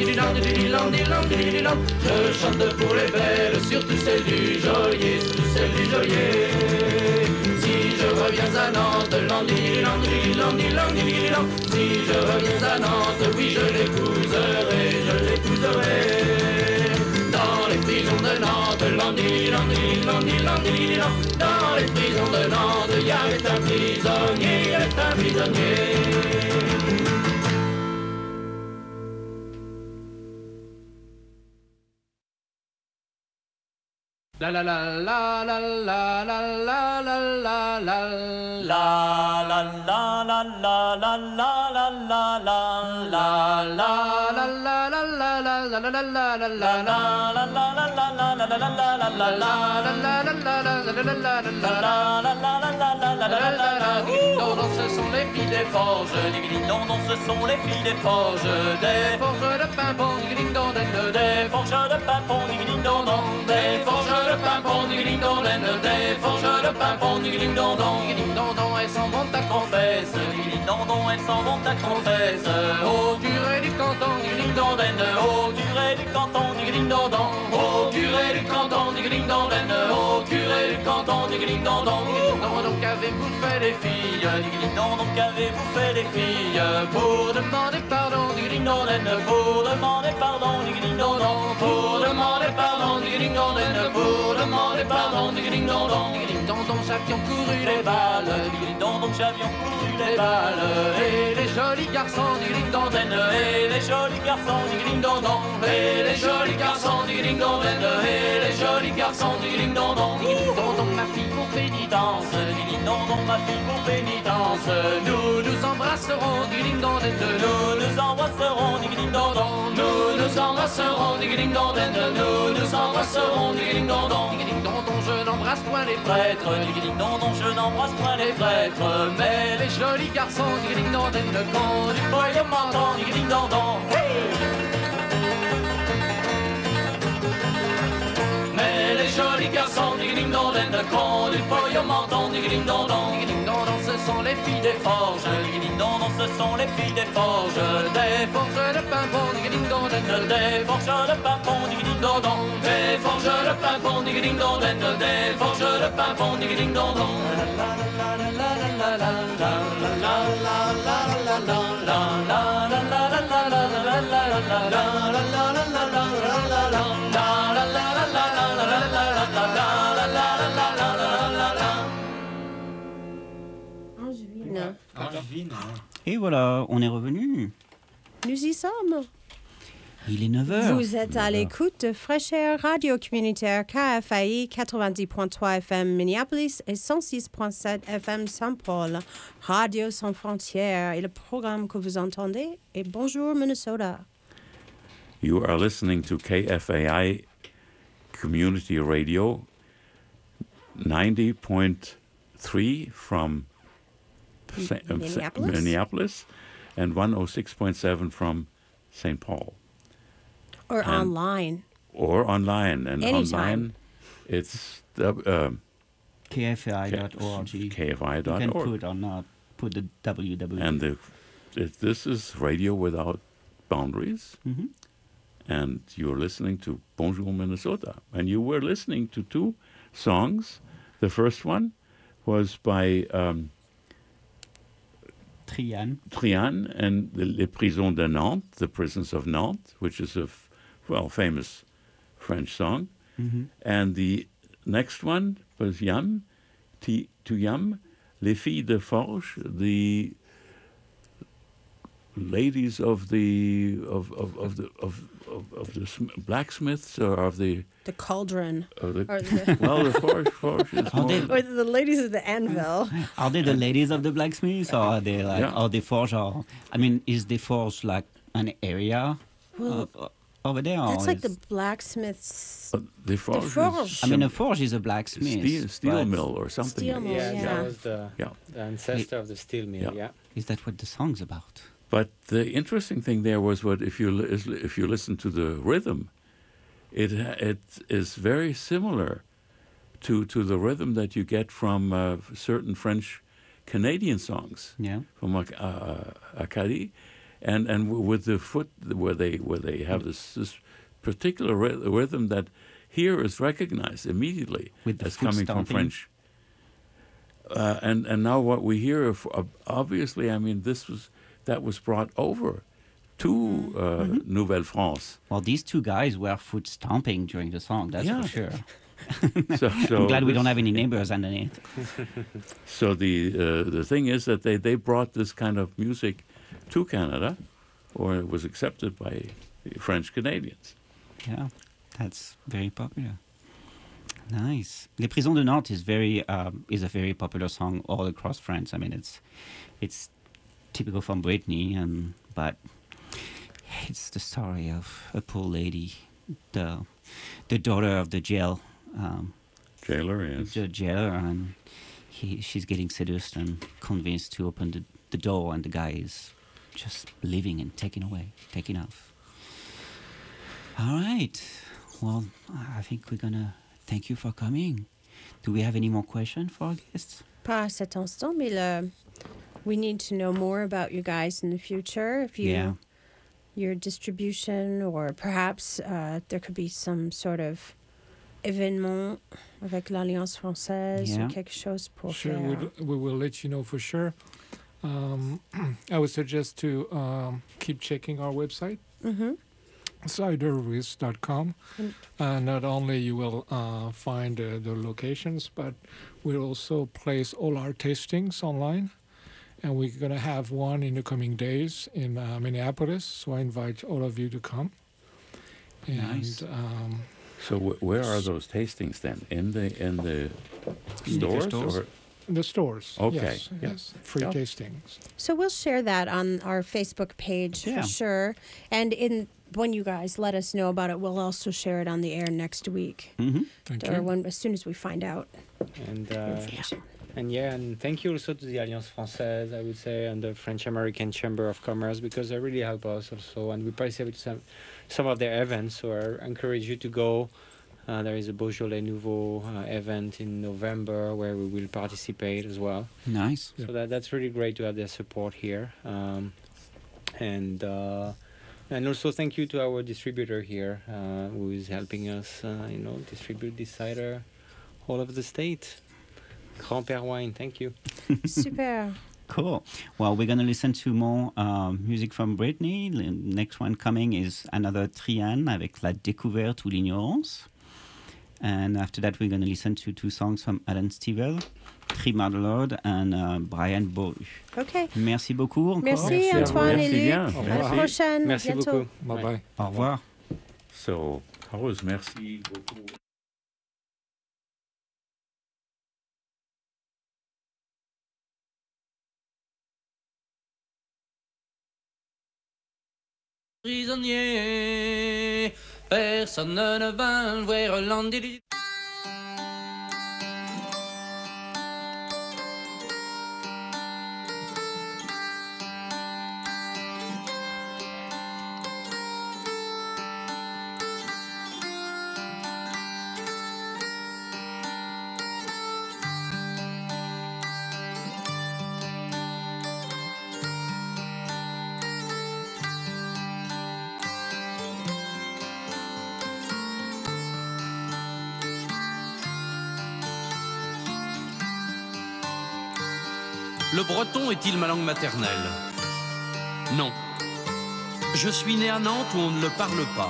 je chante pour les belles, surtout celles du geôlier, surtout celles du geôlier. Si je reviens à Nantes, si je reviens à Nantes, oui je l'épouserai, je l'épouserai. Dans les prisons de Nantes, dans les prisons de Nantes, il y avait un prisonnier, il y avait un prisonnier. La la la la la la la la la la la la la la la la la non, non, ce sont les filles des forges, non, non, ce sont les filles des forges, des forges de pimpon, des forges de pimpon, des forges de pimpon, des forges de pimpon, elles s'en vont à confesse, elles s'en vont à confesse, au curé du canton, au curé du canton, au curé du canton, au curé du canton, non, donc avez-vous fait des filles, non, donc avez-vous fait des filles, pour demander pardon, pour demander pardon, pour demander pardon, pour demander pardon, donc j'avions couru les balles, donc j'avions couru les balles, et les jolis garçons, et les jolis garçons, et les jolis garçons, et les jolis garçons, donc ma fille pour pénitence, donc ma fille pour pénitence, nous nous embrasserons, nous nous embrasserons, nous nous embrasserons, nous nous embrasserons, dont je n'embrasse point les prêtres, dont je n'embrasse point les prêtres, mais les jolis garçons, ne conduisent pas le menton, mais les jolis garçons, ne conduisent pas le menton, ce sont les filles des forges, ce sont les filles des forges, des forges de pimpon, des forges de pimpon, des forges de pimpon, des forges de pimpon, Et voilà, on est revenu. Nous y sommes. Il est neuf heures. Vous êtes à l'écoute de Fraîcheur Radio Communautaire K F A I quatre-vingt-dix point trois F M Minneapolis et cent six point sept F M Saint-Paul, Radio Sans Frontières. Et le programme que vous entendez est Bonjour Minnesota. You are listening to K F A I Community Radio ninety point three from Sa- Minneapolis. Minneapolis and one oh six point seven from Saint Paul. Or and, online. Or online. And Anytime. online, it's the, uh, K F A I dot org. K F A I dot org. You can put or not put the W W. And the, it, this is Radio Without Boundaries. Mm-hmm. And you're listening to Bonjour Minnesota. And you were listening to two songs. The first one was by um, Trian. Trian and the Les Prisons de Nantes, The Prisons of Nantes, which is a f- well famous French song. Mm-hmm. And the next one was Yam, Ti, to Yam, Les Filles de Forge, the ladies of the of of, of the of of, of the sm- blacksmiths or of the The cauldron. of the, Or the- well, the forge, forge is Are more, they- Or the ladies of the anvil. Are they the ladies of the blacksmiths, or are they like, Yeah. are they forge? Or I mean, is the forge like an area Well, uh, over there? That's or like is- the blacksmiths. uh, the forge. forge. Is I mean, a some forge is a blacksmith. steel, steel but mill or something. Steel mill, Yeah, yeah. that was the, Yeah. the ancestor of the steel mill. Yeah. Yeah. Is that what the song's about? But the interesting thing there was what if you li- is- if you listen to the rhythm, it ha- it is very similar to to the rhythm that you get from uh, certain French Canadian songs. Yeah. From Ac- uh, Acadie, and and w- with the foot where they where they have this, this particular ry- rhythm that here is recognized immediately With the as foot coming stomping. from French. Uh, and and now what we hear, of, uh, obviously, I mean, this was that was brought over to uh, Mm-hmm. Nouvelle France. Well, these two guys were foot stomping during the song. That's Yeah. for sure. So, so I'm glad we this- don't have any neighbors underneath. So the uh, the thing is that they, they brought this kind of music to Canada, or it was accepted by French Canadians. Yeah, that's very popular. Nice. Les Prisons de Nantes is very um, is a very popular song all across France. I mean, it's it's typical from Britney, and but it's the story of a poor lady, the the daughter of the jail um, Jailer, yes. the jailer, and he she's getting seduced and convinced to open the, the door, and the guy is just leaving and taking away, taking off. All right. Well, I think we're gonna thank you for coming. Do we have any more questions for our guests? Pas à cet instant, mais le, we need to know more about you guys in the future. If you, Yeah. your distribution, or perhaps uh, there could be some sort of événement avec l'Alliance française Yeah. ou quelque chose pour Sure, faire. we'll, we will let you know for sure. Um, I would suggest to um, keep checking our website, Mhm. ciderwiz dot com. Mm. Uh, not only you will uh, find uh, the locations, but we'll also place all our tastings online. And we're going to have one in the coming days in uh, Minneapolis, so I invite all of you to come. And, Nice. Um, So wh- where are those tastings then? In the in the stores, stores? or the stores. Okay, Yes, yeah. yes. Free Yeah. tastings. So we'll share that on our Facebook page Yeah. for sure. And in when you guys let us know about it, we'll also share it on the air next week. Mm-hmm. Thank or you. when as soon as we find out. And uh, Information. and yeah, and thank you also to the Alliance Française, I would say, and the French American Chamber of Commerce, because they really help us also, and we participate in some some of their events. So I encourage you to go. Uh, there is a Beaujolais Nouveau uh, event in November where we will participate as well. Nice. So that that's really great to have their support here. Um, and uh, and also thank you to our distributor here, uh, who is helping us, uh, you know, distribute this cider all over the state. Grand-Père Wine, thank you. Super. Cool. Well, we're going to listen to more um, music from Britney. The next one coming is another Trian avec La Découverte ou l'Ignorance. And after that, we're going to listen to two songs from Alan Stivell, Trimar de Lord and uh, Brian Boru. OK. Merci beaucoup encore. Merci, Antoine Merci et Luc. bien. À la Merci. prochaine. Merci bientôt. beaucoup. Bye bye. Au revoir. so Rose, merci beaucoup. Prisonnier, personne ne vint voir l'Andy. Le breton est-il ma langue maternelle? Non. Je suis né à Nantes où on ne le parle pas.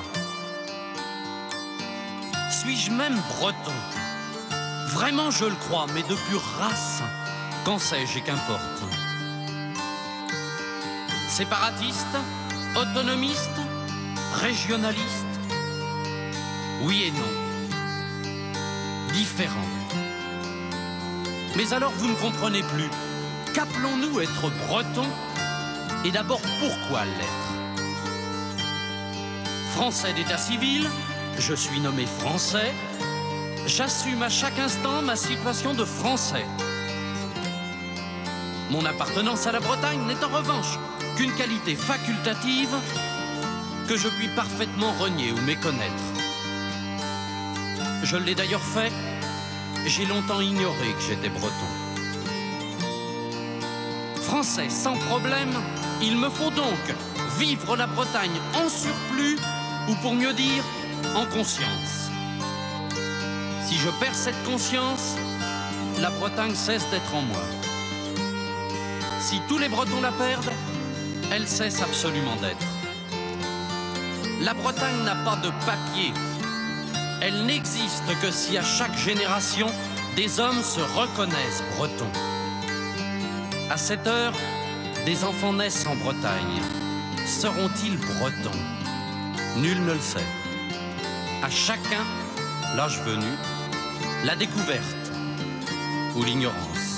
Suis-je même breton? Vraiment, je le crois, mais de pure race. Qu'en sais-je et qu'importe? Séparatiste? Autonomiste? régionaliste? Oui et non. Différent. Mais alors vous ne comprenez plus. Qu'appelons-nous être breton? Et d'abord, pourquoi l'être? Français d'état civil, je suis nommé français. J'assume à chaque instant ma situation de français. Mon appartenance à la Bretagne n'est en revanche qu'une qualité facultative que je puis parfaitement renier ou méconnaître. Je l'ai d'ailleurs fait, j'ai longtemps ignoré que j'étais breton. Français sans problème, il me faut donc vivre la Bretagne en surplus, ou pour mieux dire, en conscience. Si je perds cette conscience, la Bretagne cesse d'être en moi. Si tous les Bretons la perdent, elle cesse absolument d'être. La Bretagne n'a pas de papier. Elle n'existe que si à chaque génération, des hommes se reconnaissent bretons. À cette heure, des enfants naissent en Bretagne. Seront-ils bretons? Nul ne le sait. À chacun, l'âge venu, la découverte ou l'ignorance.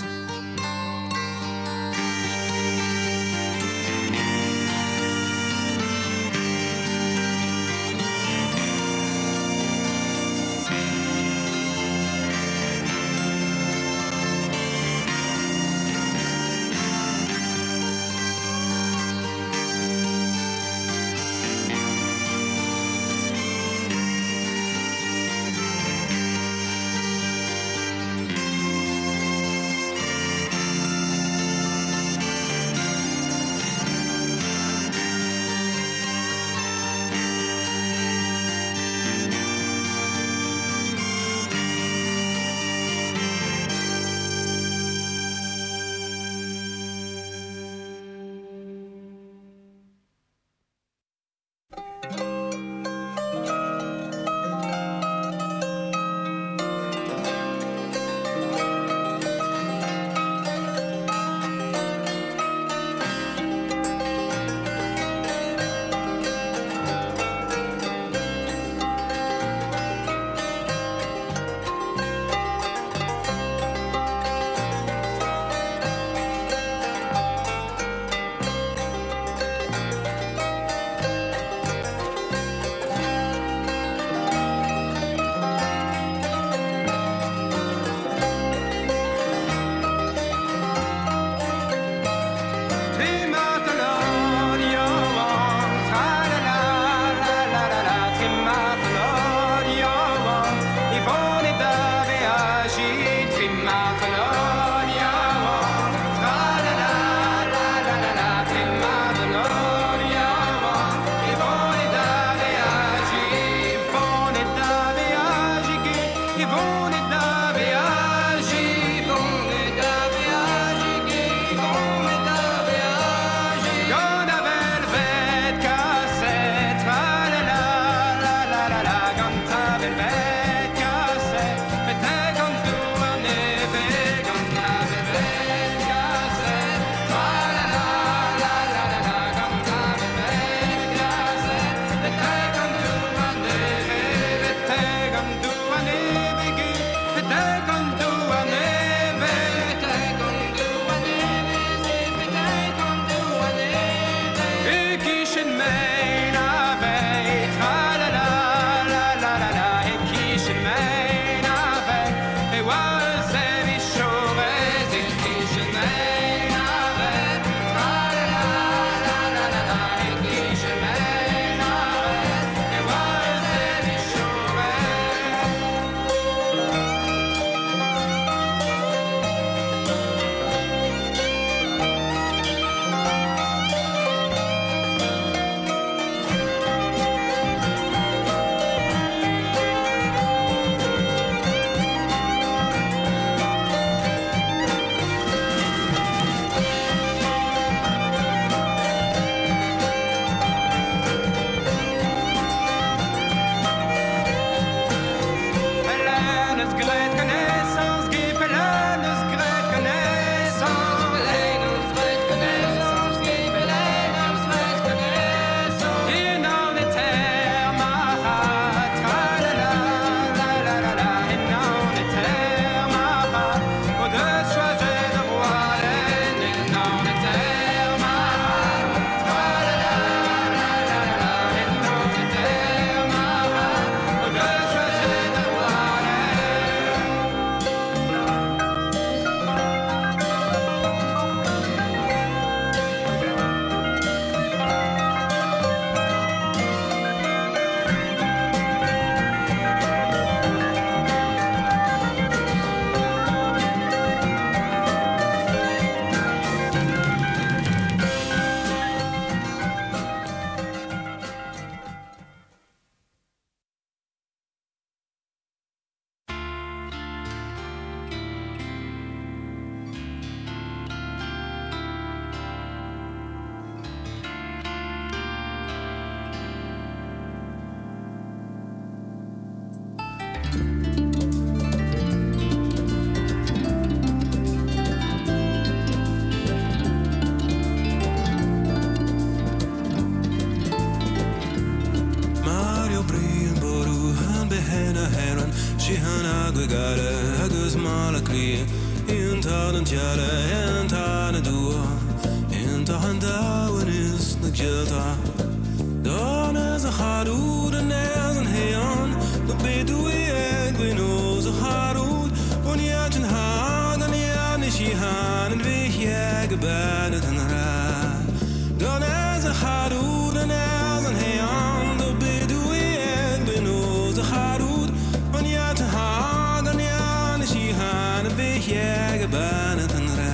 hana gwegare agus mala kli in tadan jale en tana dua in tahanda when is the jelta don as a harud and as an heon the bedu egg we knows a harud when yajin han and yanishi han and we yag bad and ra don as a harud and as an heon the bedu egg we knows a harud when yajin han and yanishi han and we yag bad and ra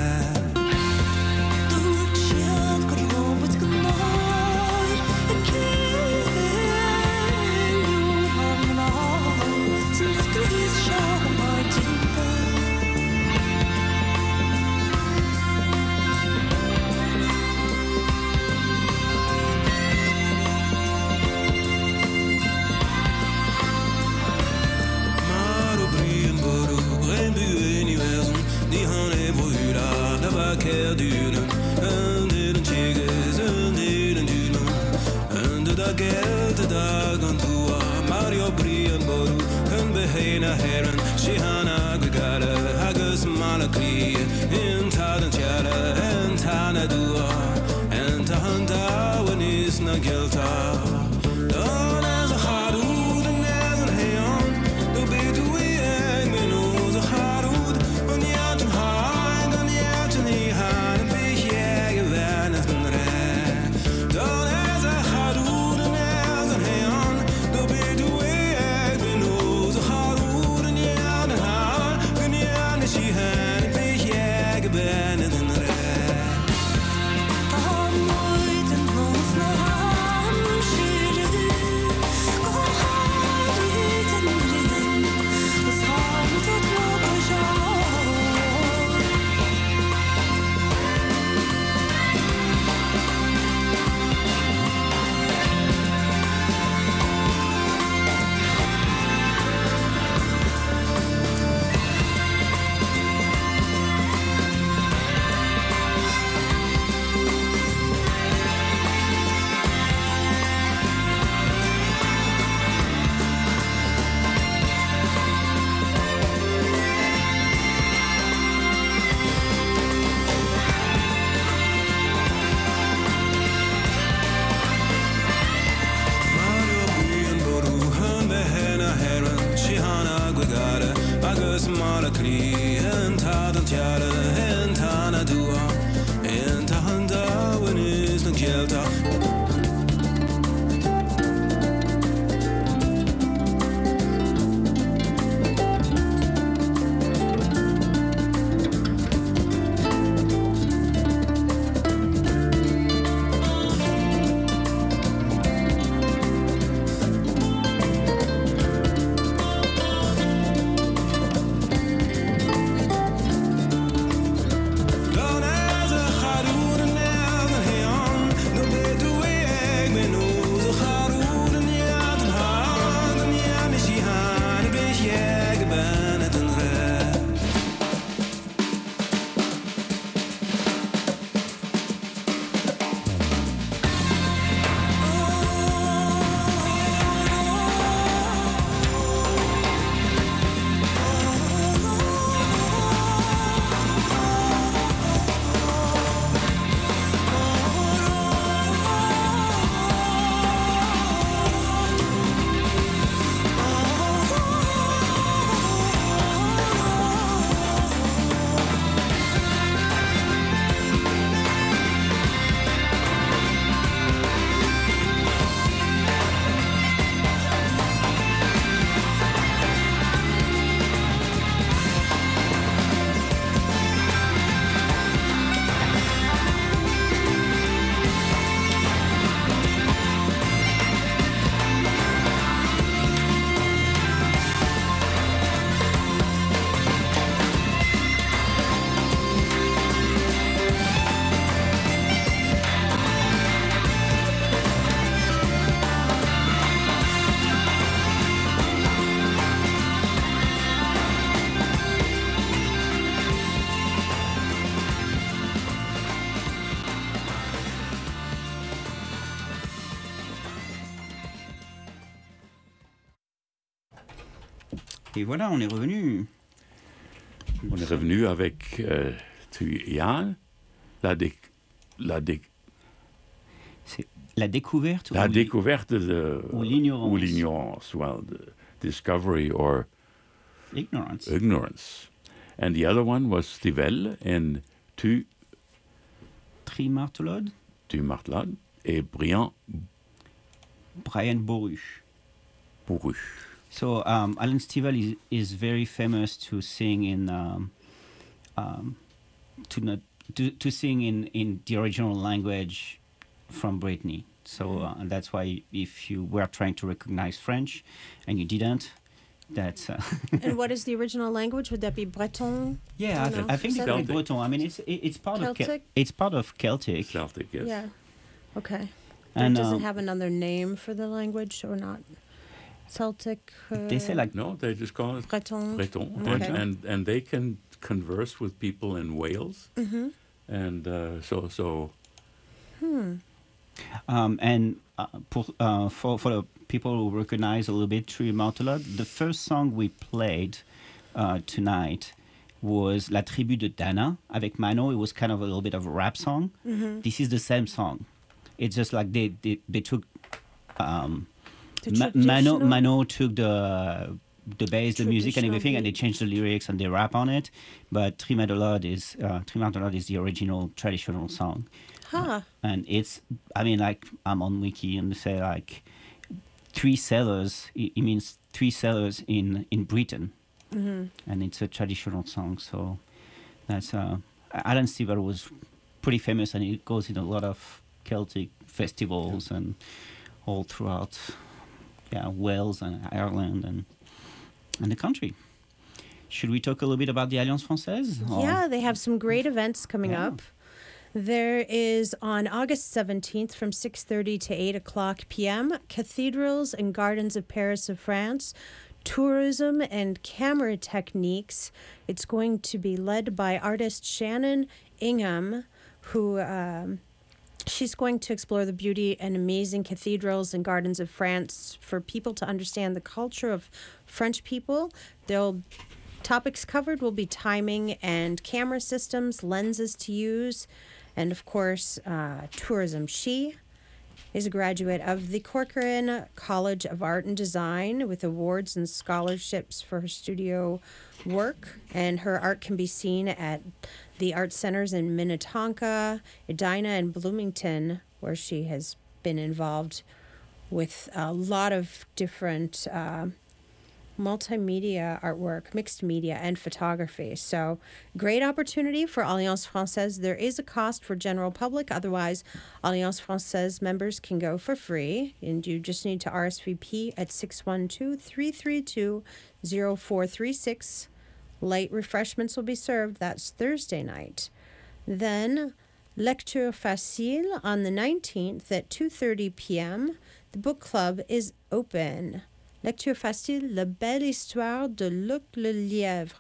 Duren, under den Tjeges, under den Duren, under der Geld, der Gantua, Mario Brian Boru, and Behena Heron, Shihana Gagara, Hagus Malakli, in Tadan Chara, and Tanadua, and Tahanda, when is Nagelta. Don as a Harud, and as an Heon, the Bedouin, and Minos a Harud, on Yatan Hard, on Yatan Hard. Et voilà, on est revenu. On est revenu avec euh, tu, Yann, la, dé, la, dé, C'est la découverte la ou découverte de, ou l'ignorance. ou l'ignorance, well, the discovery or ignorance. ignorance. And the other one was Stivell in Tu Trimartelode. Tu Martelade et Brian Brian Boruch. Boruch. So um, Alan Stivell is, is very famous to sing in um, um, to not to, to sing in, in the original language from Brittany. So uh, and that's why if you were trying to recognize French and you didn't, that's. Uh, And what is the original language? Would that be Breton? yeah, I, th- I think it's Celtic. Breton. I mean, it's it, it's part of Ke- Celtic? it's part of Celtic. Celtic, yes. Yeah. Okay. And, And does um, it have another name for the language or not? Celtic. Uh, They say like No, they just call it Breton. Breton. Okay. And, and and they can converse with people in Wales. Mm-hmm. And uh, so so Hmm. Um, and uh, pour, uh, for for the people who recognize a little bit True Martelade, the first song we played uh, tonight was La Tribu de Dana avec Mano. It was kind of a little bit of a rap song. Mhm. This is the same song. It's just like they they, they took um, The Ma- Mano traditional- Mano took the the bass, the music, and Traditional everything, and they beat. changed the lyrics and they rap on it. But Trimartelade is uh, Trimartelade is the original traditional song. Huh. And it's, I mean, like, I'm on Wiki and they say, like, three sellers, it, it means three sellers in, in Britain. Mhm. And it's a traditional song, so that's, uh, Alan Stivell was pretty famous, and it goes in a lot of Celtic festivals and all throughout, yeah, Wales and Ireland and, and the country. Should we talk a little bit about the Alliance Française? or- Yeah, they have some great events coming Yeah. up. There is on August seventeenth from six thirty to eight o'clock p.m. Cathedrals and Gardens of Paris of France, Tourism and Camera Techniques. It's going to be led by artist Shannon Ingham, who um, she's going to explore the beauty and amazing cathedrals and gardens of France for people to understand the culture of French people. They'll Topics covered will be timing and camera systems, lenses to use, and of course, uh, tourism. She is a graduate of the Corcoran College of Art and Design with awards and scholarships for her studio work, and her art can be seen at the art centers in Minnetonka, Edina, and Bloomington, where she has been involved with a lot of different uh, multimedia artwork, mixed media, and photography. So great opportunity for Alliance Française. There is a cost for general public. Otherwise, Alliance Française members can go for free. And you just need to R S V P at six one two, three three two, zero four three six. Light refreshments will be served. That's Thursday night. Then Lecture Facile on the nineteenth at two thirty p.m. The book club is open. Lecture Facile, La Belle Histoire de Luc le Lièvre.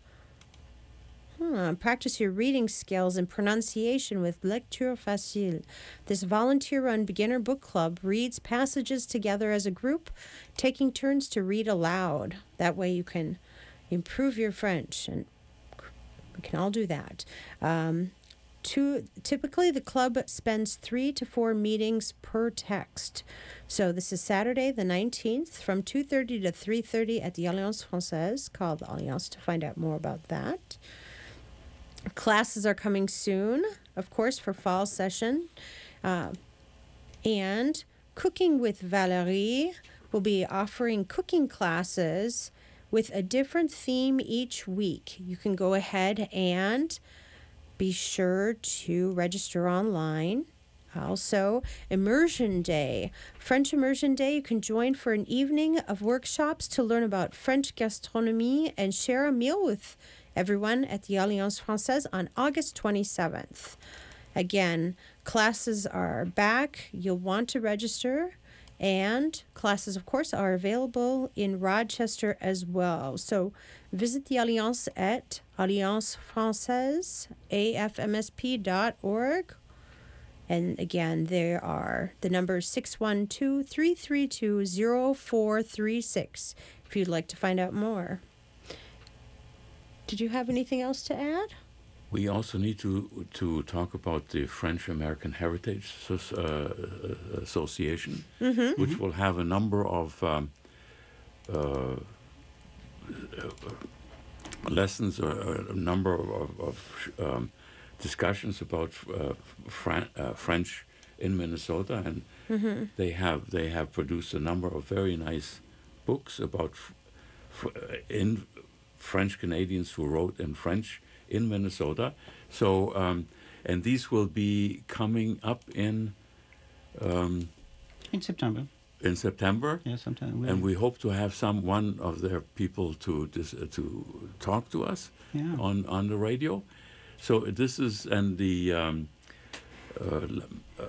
Hmm, practice your reading skills and pronunciation with Lecture Facile. This volunteer-run beginner book club reads passages together as a group, taking turns to read aloud. That way you can improve your French, and we can all do that. Um, Two, typically, the club spends three to four meetings per text. So this is Saturday the nineteenth from two thirty to three thirty at the Alliance Française. Call the Alliance to find out more about that. Classes are coming soon, of course, for fall session. Uh, and Cooking with Valérie will be offering cooking classes with a different theme each week. You can go ahead and be sure to register online. Also, Immersion Day. French Immersion Day, you can join for an evening of workshops to learn about French gastronomy and share a meal with everyone at the Alliance Française on August twenty-seventh. Again, classes are back. You'll want to register. And classes, of course, are available in Rochester as well. So visit the Alliance at Alliance Française, A F M S P dot org. And again, there are the number six one two, three three two, zero four three six if you'd like to find out more. Did you have anything else to add? We also need to to talk about the French American Heritage so, uh, Association, Mhm. which will have a number of um, uh, lessons or a number of, of um, discussions about uh, Fran- uh, French in Minnesota, and Mhm. they have they have produced a number of very nice books about f- f- in French Canadians who wrote in French in Minnesota. So, um, and these will be coming up in um, in September. In September, yeah, sometime. And we hope to have some one of their people to dis, uh, to talk to us Yeah. on on the radio. So this is and the um, uh, uh,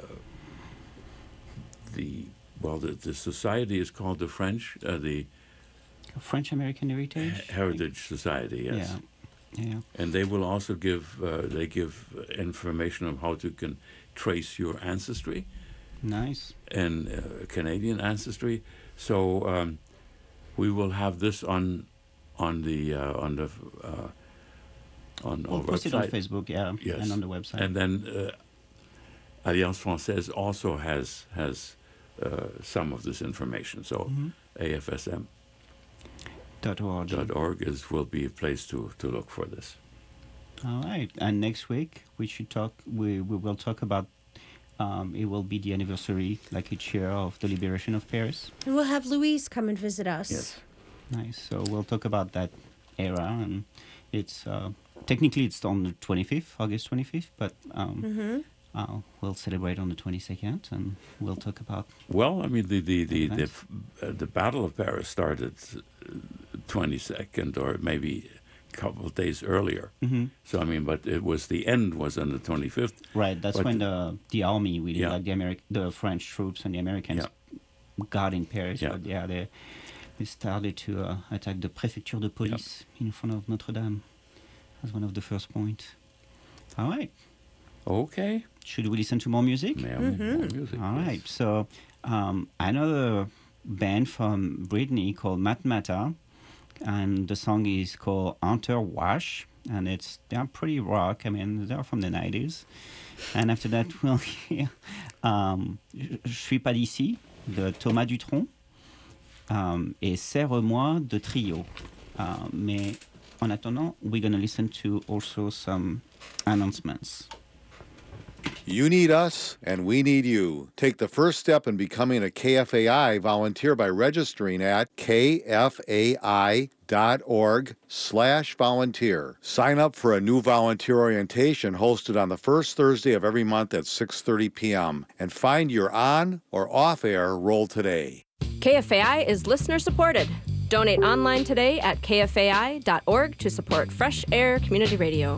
the well the, the society is called the French uh, the French American Heritage Heritage Society. Yes. Yeah. Yeah. And they will also give uh, they give information on how to can trace your ancestry. Nice. And uh, Canadian ancestry. So um, we will have this on on the uh, on the uh, on We'll our post website. it on Facebook, yeah, yes. and on the website. And then uh, Alliance Française also has has uh, some of this information. So Mhm. A F S M Dot org. Dot org is will be a place to, to look for this. All right. And next week we should talk. We we will talk about. Um, it will be the anniversary, like each year, of the liberation of Paris. And we'll have Louise come and visit us. Yes. Nice. So we'll talk about that era, and it's uh, technically it's on the twenty-fifth, August twenty-fifth, but um, Mhm. uh, we'll celebrate on the twenty-second, and we'll talk about. Well, I mean, the the the the, Nice. f- uh, the Battle of Paris started twenty-second or maybe a couple of days earlier. Mhm. So I mean, but it was the end was on the twenty-fifth. Right. That's But when the the army, really, Yeah. like the Ameri- the French troops and the Americans, got in Paris. Yeah. But yeah, they they started to uh, attack the préfecture de police in front of Notre Dame as one of the first points. All right. Okay. Should we listen to more music? Yeah, more music. All yes. right. So um, another band from Brittany called Matmata, and the song is called Enter Wash, and it's they're pretty rock. I mean, they're from the nineties. And after that, we'll hear um, Je suis pas d'ici de Thomas Dutronc um, et Serre-moi de Trio. Uh, mais en attendant, we're going to listen to also some announcements. You need us, and we need you. Take the first step in becoming a K F A I volunteer by registering at kfai.org slash volunteer. Sign up for a new volunteer orientation hosted on the first Thursday of every month at six thirty p.m. and find your on or off-air role today. K F A I is listener-supported. Donate online today at k f a i dot org to support Fresh Air Community Radio.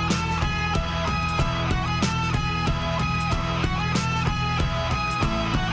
Thank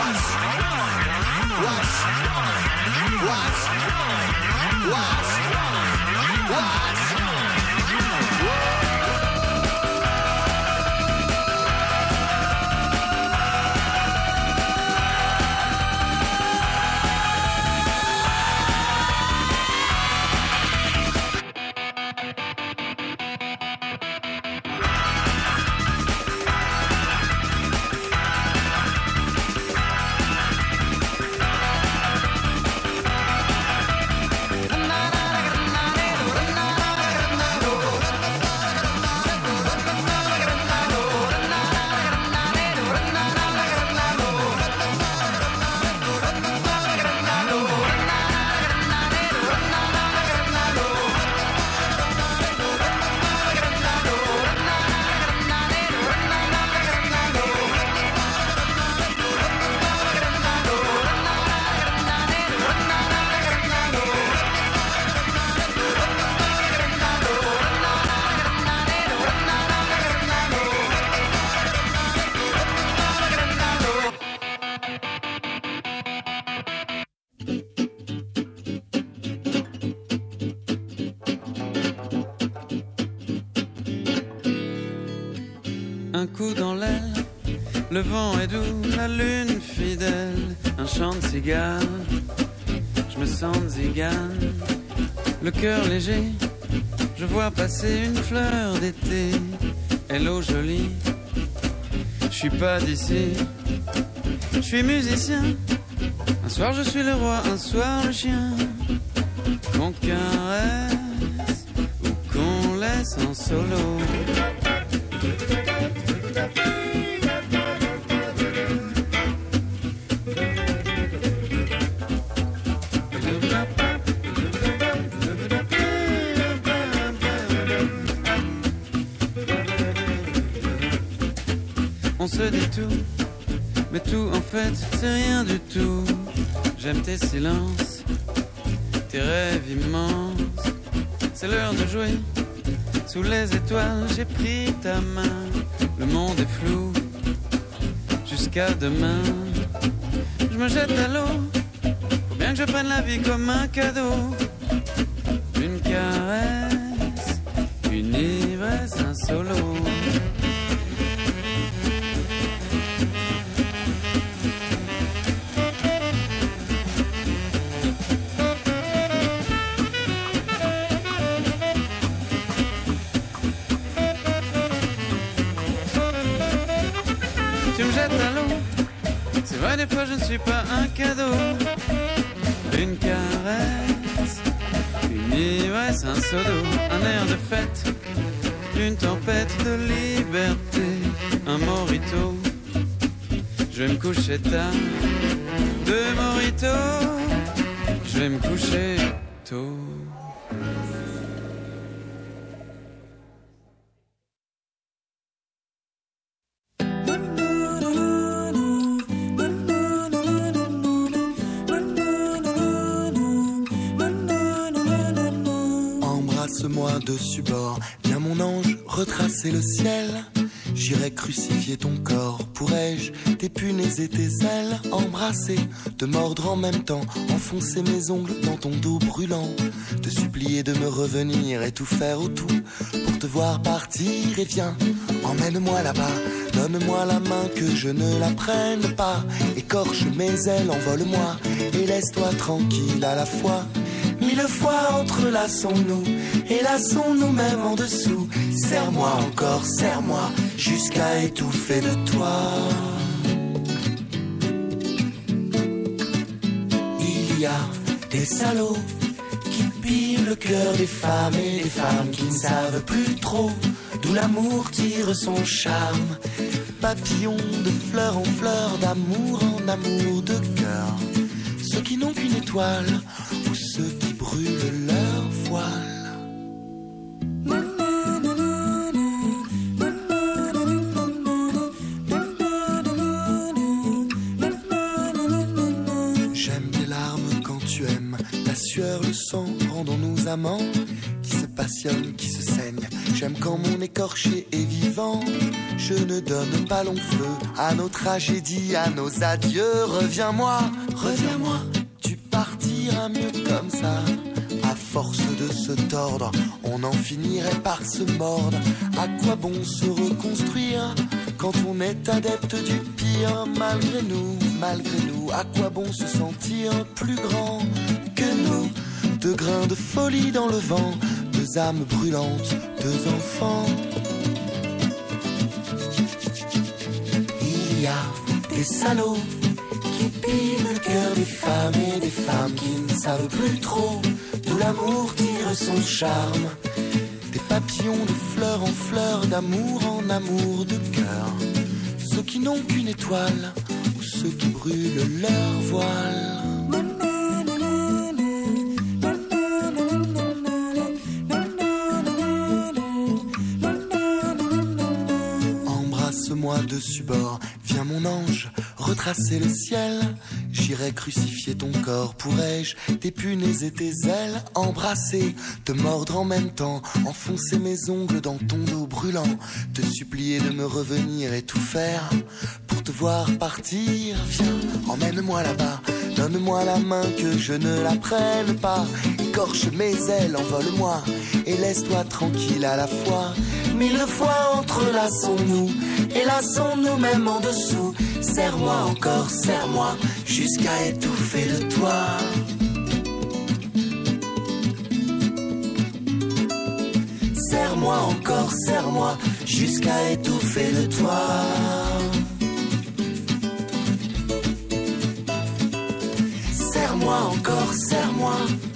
Un coup dans l'aile, le vent est doux, la lune fidèle, un chant de cigale, je me sens zigane, le cœur léger, je vois passer une fleur d'été, hello jolie, je suis pas d'ici, je suis musicien, un soir je suis le roi, un soir le chien, qu'on caresse ou qu'on laisse en solo. On se dit tout, mais tout en fait c'est rien du tout. J'aime tes silences, tes rêves immenses. C'est l'heure de jouer, sous les étoiles j'ai pris ta main. Le monde est flou, jusqu'à demain. Je me jette à l'eau, faut bien que je prenne la vie comme un cadeau. Une caresse, une ivresse, un solo. Tu me jettes à l'eau, c'est vrai des fois je ne suis pas un cadeau. Une caresse, une ivresse, un seau d'eau, un air de fête, une tempête de liberté, un morito. Je vais me coucher tard, deux moritos, je vais me coucher tôt. Embrasse-moi dessus bord, viens mon ange, retracer le ciel. J'irai crucifier ton corps, pourrais-je t'épuner tes ailes, embrasser, te mordre en même temps, enfoncer mes ongles dans ton dos brûlant, te supplier de me revenir et tout faire au tout pour te voir partir. Et viens, emmène-moi là-bas, donne-moi la main que je ne la prenne pas, écorche mes ailes, envole-moi et laisse-toi tranquille à la fois. Mille fois entrelaçons-nous et lassons-nous même en dessous. Serre-moi encore, serre-moi jusqu'à étouffer de toi. Il y a des salauds qui pillent le cœur des femmes et des femmes qui ne savent plus trop d'où l'amour tire son charme. Papillons de fleur en fleur, d'amour en amour, de cœur. Ceux qui n'ont qu'une étoile ou ceux qui brûlent leur voile. J'aime tes larmes quand tu aimes, ta sueur, le sang, rendons-nous amants qui se passionne, qui se saigne. J'aime quand mon écorché est vivant. Je ne donne pas long feu à nos tragédies, à nos adieux. Reviens-moi, reviens-moi, tu partiras mieux comme ça. À force de se tordre, on en finirait par se mordre. À quoi bon se reconstruire quand on est adepte du pire? Malgré nous, malgré nous, à quoi bon se sentir plus grand que nous? Deux grains de folie dans le vent, deux âmes brûlantes, deux enfants. Il y a des salauds qui pillent le cœur des femmes et des femmes qui ne savent plus trop d'où l'amour tire son charme. Des papillons de fleurs en fleurs, d'amour en amour, de cœur. Ceux qui n'ont qu'une étoile ou ceux qui brûlent leur voile. Embrasse-moi dessus bord, viens mon ange, retracer le ciel. J'irai crucifier ton corps, pourrais-je t'épunéser tes ailes, embrasser, te mordre en même temps, enfoncer mes ongles dans ton dos brûlant, te supplier de me revenir et tout faire pour te voir partir. Viens, emmène-moi là-bas, donne-moi la main que je ne la prenne pas, écorche mes ailes, envole-moi et laisse-toi tranquille à la fois. Mille fois entrelaçons-nous et lassons-nous même en dessous. Serre-moi encore, serre-moi jusqu'à étouffer de toi. Serre-moi encore, serre-moi jusqu'à étouffer de toi. Serre-moi encore, serre-moi.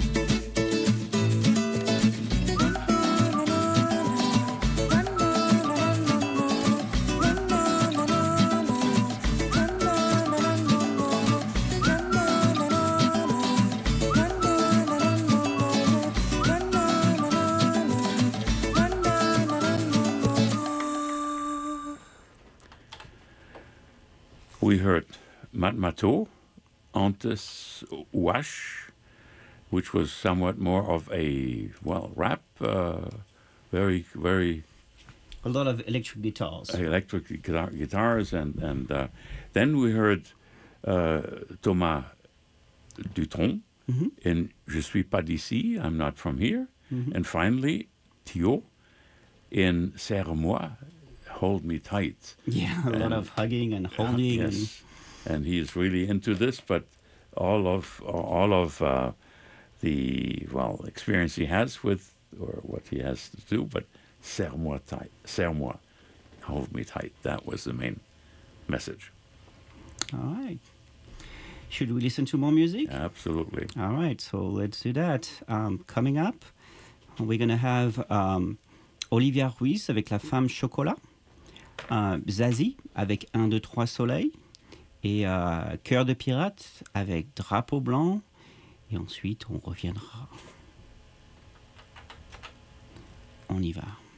We heard Matmato, Antes Wash, which was somewhat more of a, well, rap, uh, very, very... A lot of electric guitars. Electric guitar, guitars, and, and uh, then we heard uh, Thomas Dutronc mm-hmm. in Je suis pas d'ici, I'm not from here, mm-hmm. and finally Thio in Serre-moi, Hold Me Tight. Yeah, a and, lot of hugging and holding. Uh, yes, and, and he's really into this, but all of all of uh, the, well, experience he has with, or what he has to do, but Serre-moi tight, Serre-moi, hold me tight. That was the main message. All right. Should we listen to more music? Absolutely. All right, so let's do that. Um, coming up, we're going to have um, Olivia Ruiz avec La Femme Chocolat, uh, Zazie avec un, deux, trois Soleil, et uh, Cœur de Pirate avec Drapeau Blanc, et ensuite on reviendra. On y va.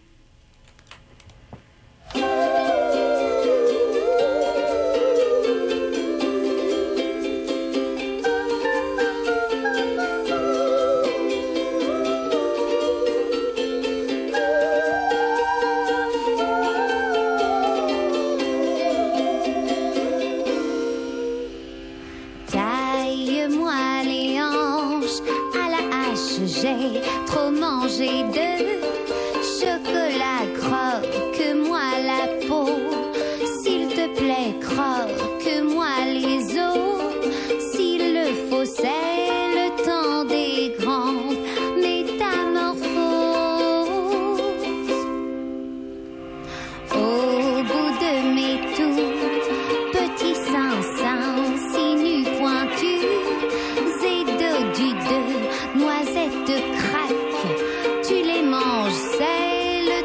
Taille-moi les hanches à la hache, j'ai trop mangé de chocolat, croque-moi la peau, s'il te plaît, croque-moi les os, s'il le faut, c'est le temps des grandes métamorphoses. Au bout de mes tout petits seins, sinus pointus et dodus de noisettes craques, tu les manges, c'est le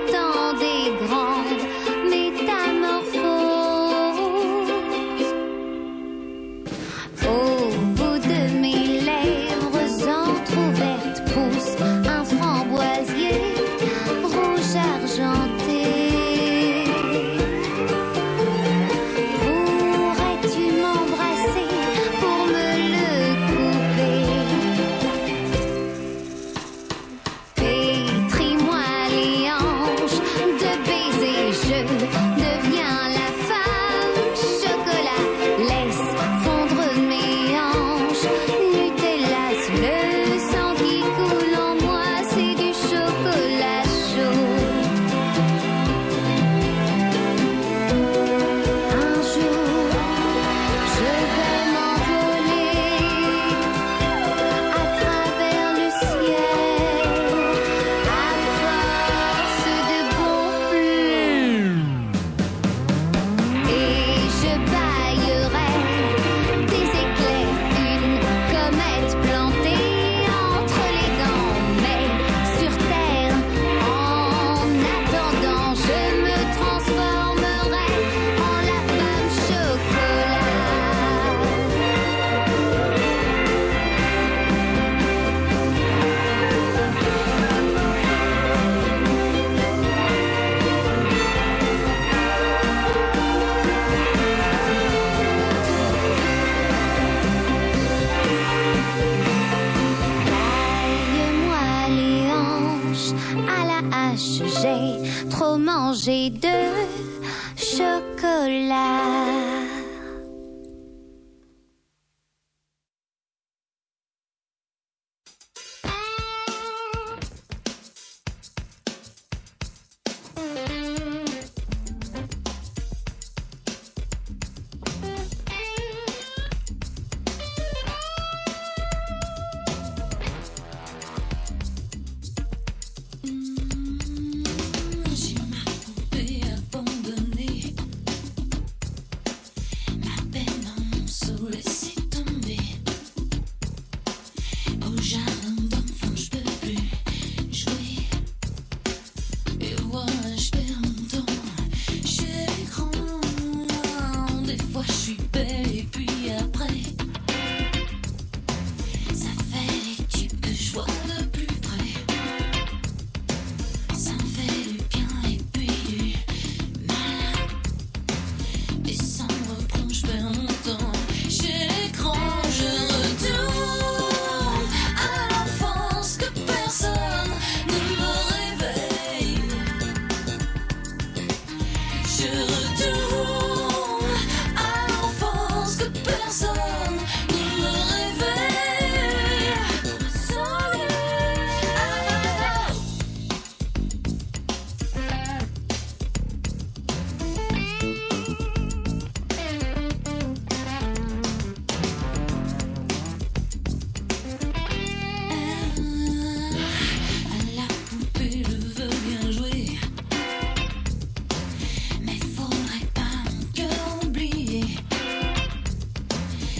je baillerai des éclairs, une comète plantée entre les dents. Mais sur terre, en attendant, je me transformerai en la femme chocolat. Taille-moi les hanches à la hache, j'ai trop mangé de chocolat. J'ai ma poupée abandonnée, ma peine en morceaux laissée tomber. Au jardin d'enfants, je peux plus jouer. Et voilà, je perds mon temps chez l'écran. Des fois, je suis belle et puis après, ça fait les tubes que je vois de plus près. Ça me fait du bien et puis du mal. Et sans reprendre, je perds mon temps chez l'écran. Je retourne à l'enfance que personne ne me réveille. Je retourne à l'enfance que personne ne me réveille. Soleil, ah, ah, ah. La poupée, je veux bien jouer, mais faudrait pas mon cœur oublier.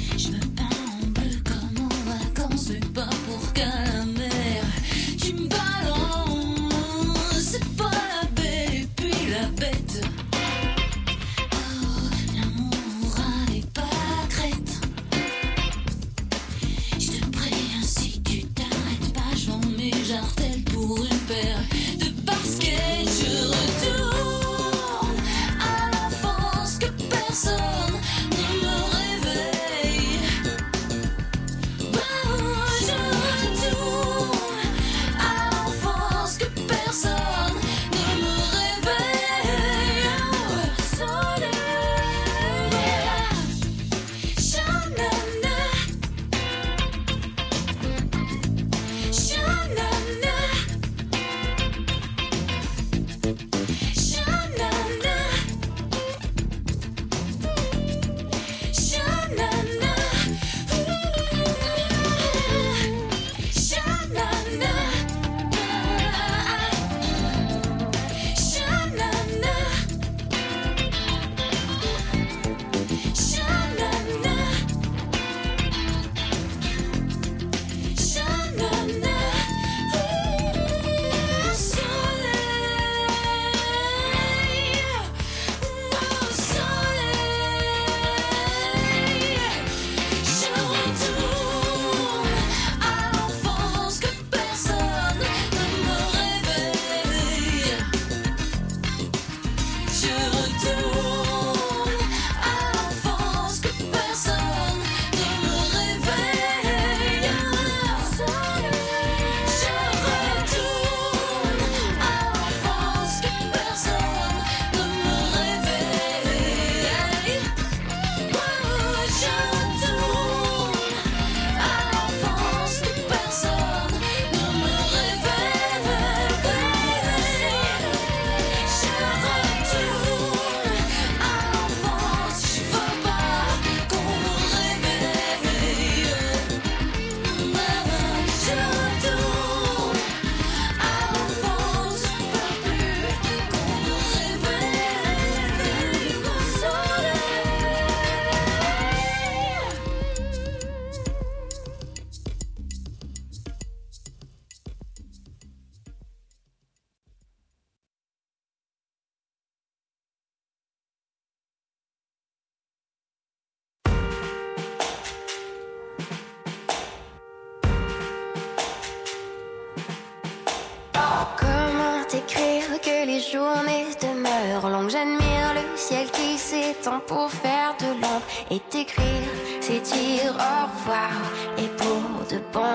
ciel qui s'étend pour faire de l'ombre et t'écrire, c'est dire au revoir et pour de bon.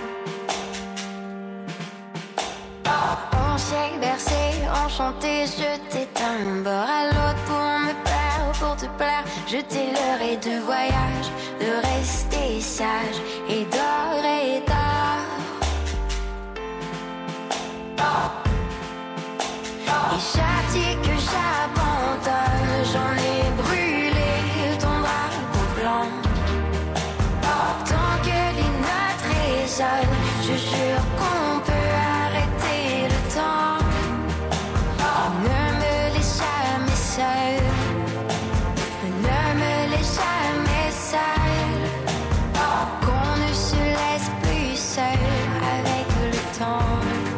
On s'est bercé, enchanté, je t'éteins d'un bord à l'autre pour me plaire, pour te plaire. Je t'ai leurré de voyage, de rester sage et d'or et d'or. Et chaque dit que j'abandonne, j'en ai brûlé ton drapeau blanc. Tant que les notes résonnent, je jure qu'on peut arrêter le temps. Ne me laisse jamais seule, ne me laisse jamais seule, qu'on ne se laisse plus seul avec le temps.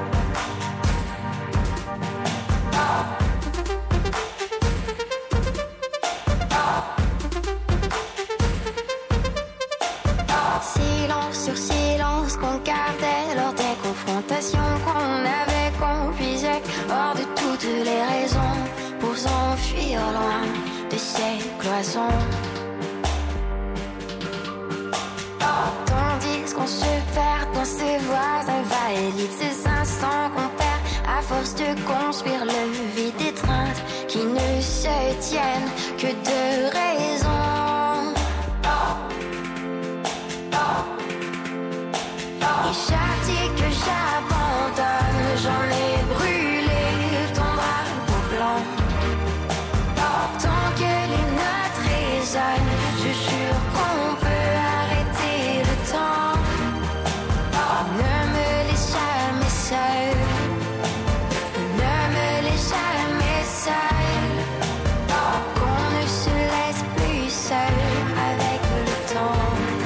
Silence sur silence qu'on gardait lors des confrontations qu'on avait, qu'on puisait hors de toutes les raisons pour s'enfuir loin de ces cloisons. Tandis qu'on se perd dans ces voies invalides, ces instants qu'on perd à force de construire le vide, d'étreintes qui ne se tiennent que de raison. Et chaque dit que j'abandonne, j'en ai brûlé ton drapeau blanc. Tant que les notes résonnent, je jure qu'on peut arrêter le temps. Ne me laisse jamais seule, ne me laisse jamais seule, qu'on ne se laisse plus seul avec le temps.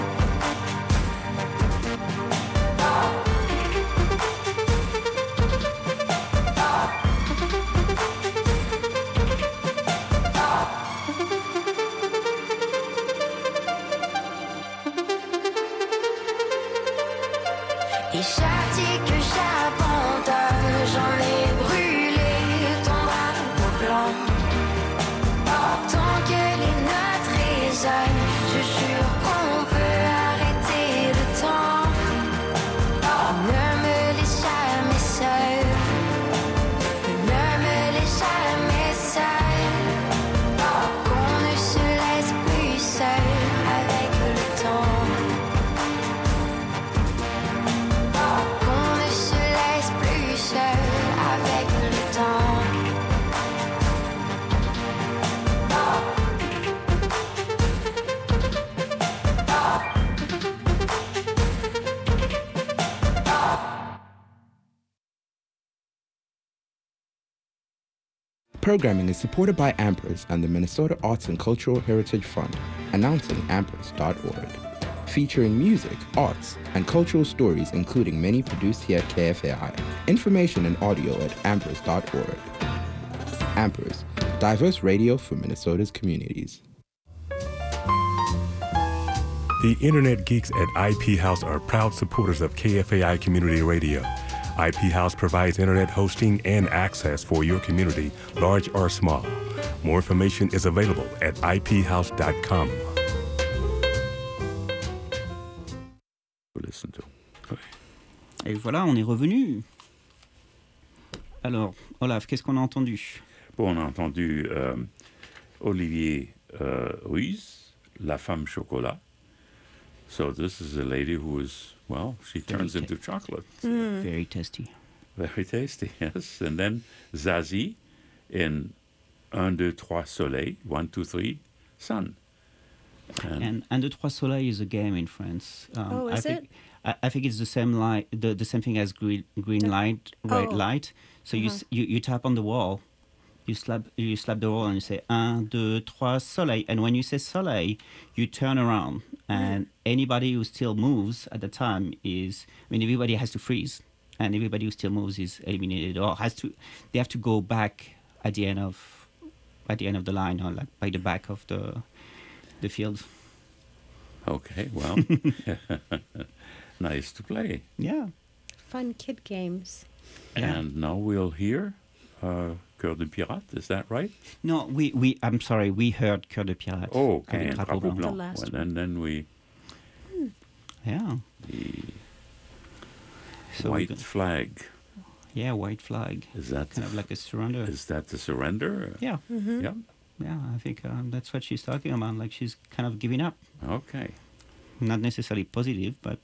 Et chaque dit que j'abandonne, j'en ai brûlé ton drapeau blanc. Tant que les notes résonnent, je jure qu'on peut arrêter le temps. Ne me laisse jamais seule, ne me laisse jamais seule, qu'on ne se laisse plus seul avec le temps. Qu'on ne se laisse plus seul avec le temps. Programming is supported by Ampers and the Minnesota Arts and Cultural Heritage Fund, announcing ampers dot org. Featuring music, arts, and cultural stories, including many produced here at K F A I. Information and audio at ampers dot org. Ampers, diverse radio for Minnesota's communities. The Internet Geeks at I P House are proud supporters of K F A I Community Radio. I P House provides internet hosting and access for your community, large or small. More information is available at I P house dot com. Listen to. Et voilà, on est revenu. Alors, Olaf, qu'est-ce qu'on a entendu? Bon, on a entendu euh, Olivier euh, Ruiz, La Femme Chocolat. So this is a lady who is, well, she turns Very into chocolate. Mm. Very tasty. Very tasty, yes. And then Zazie in Un, deux, trois, Soleil, one, two, three, Sun. And, And Un, deux, trois, Soleil is a game in France. Um, Oh, is I think, it? I, I think it's the same light, the, the same thing as green, green light, red Oh. light. So you, Uh-huh. s- you you tap on the wall, you slap you slap the wall, and you say Un, deux, trois, Soleil. And when you say Soleil, you turn around, and anybody who still moves at the time is, I mean, everybody has to freeze, and everybody who still moves is eliminated, or has to, they have to go back at the end of, at the end of the line, or like by the back of the, the field. okay, well, nice to play. Yeah. Fun kid games. And now we'll hear uh, Cœur de Pirate. Is that right? No, we, we I'm sorry, we heard Cœur de Pirate. Oh, okay, avec and Drapeau Drapeau Blanc. Blanc. The last Well, then, then we... Yeah. The So we white got- flag. Yeah, white flag. Is that kind of like a surrender? Is that the surrender? Yeah. Mhm. Yeah. Yeah, I think um, that's what she's talking about. Like she's kind of giving up. Okay. Not necessarily positive, but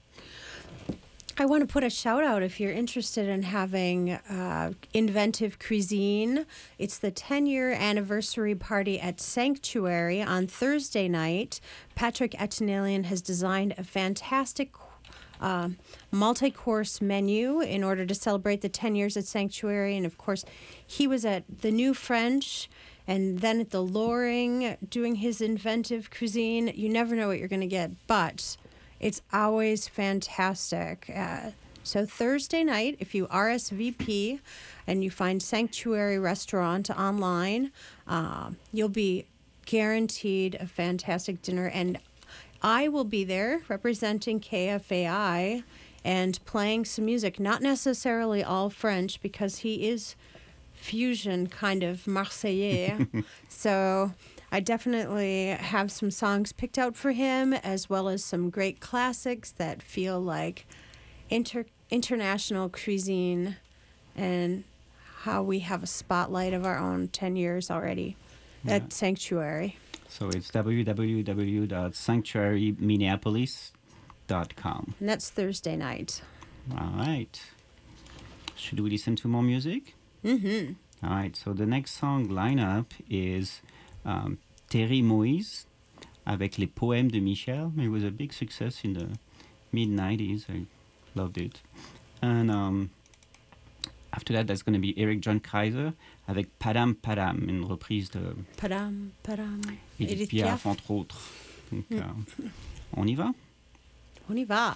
I want to put a shout out if you're interested in having uh, inventive cuisine. It's the ten-year anniversary party at Sanctuary on Thursday night. Patrick Etanilian has designed a fantastic uh, multi-course menu in order to celebrate the ten years at Sanctuary. And, of course, he was at the New French and then at the Loring doing his inventive cuisine. You never know what you're going to get, but... it's always fantastic. Uh, so Thursday night, if you R S V P and you find Sanctuary Restaurant online, uh, you'll be guaranteed a fantastic dinner. And I will be there representing K F A I and playing some music, not necessarily all French because he is fusion kind of Marseillais. So... I definitely have some songs picked out for him, as well as some great classics that feel like inter- international cuisine and how we have a spotlight of our own ten years already Yeah. at Sanctuary. so it's w w w dot sanctuary minneapolis dot com. And that's Thursday night. All right. Should we listen to more music? Mm-hmm. All right. So the next song lineup is um, Terry Moïse avec les poèmes de Michel. It was a big success in the mid nineties. I loved it. And um, after that, there's going to be Eric John Kaiser avec Padam Padam, une reprise de Padam, padam. Edith Edith Piaf, Piaf. entre autres. Donc, Mm. euh, on y va? On y va.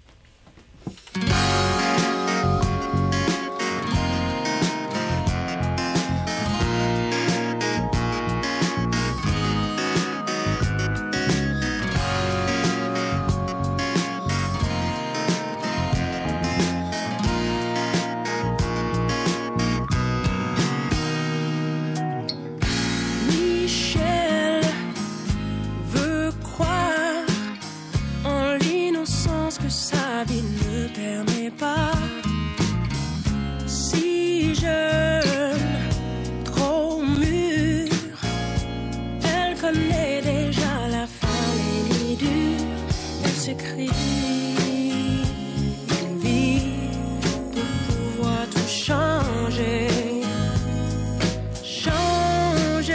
Michel veut croire en l'innocence que sa vie ne permet pas. Si jeune, trop mûre, elle connaît déjà la fin des nuits dures. Elle se crie une vie pour pouvoir tout changer. Changer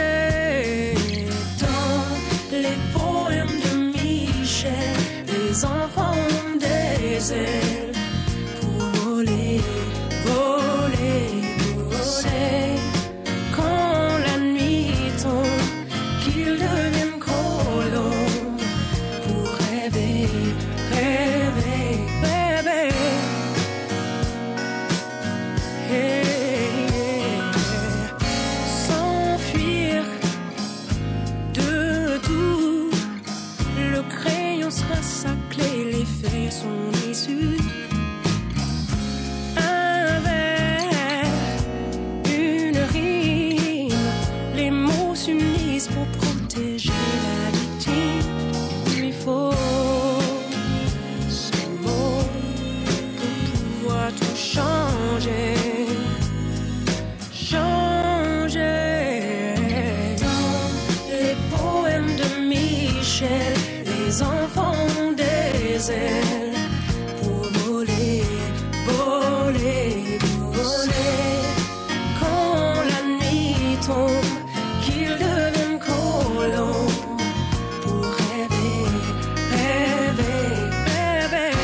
dans les poèmes de Michel, les enfants ont des ailes pour voler, voler, voler. Quand la nuit tombe, qu'ils deviennent colombes pour rêver, rêver, rêver. Hey, s'enfuir de tout. Le crayon sera sa clé, les faits sont issus. Un vers, une rime, les mots s'unissent pour protéger la victime. Il lui faut ce mot pour pouvoir tout changer. Changer dans les poèmes de Michel, les enfants ont des ailes pour voler, voler, voler. Quand la nuit tombe, qu'ils deviennent colombes pour rêver, rêver, rêver.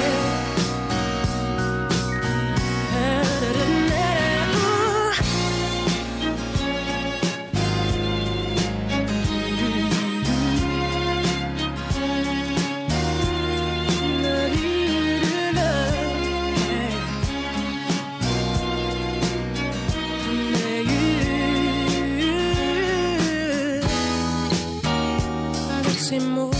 Avec ces mots,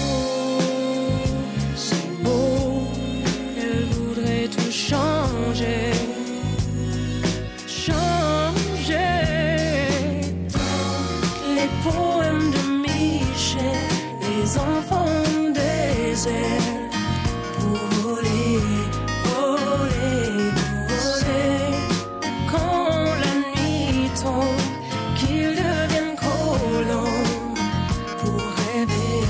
ces mots, elle voudrait tout changer. Changer enfants des ailes pour voler, voler, voler. Quand la nuit tombe, qu'ils deviennent colons pour rêver,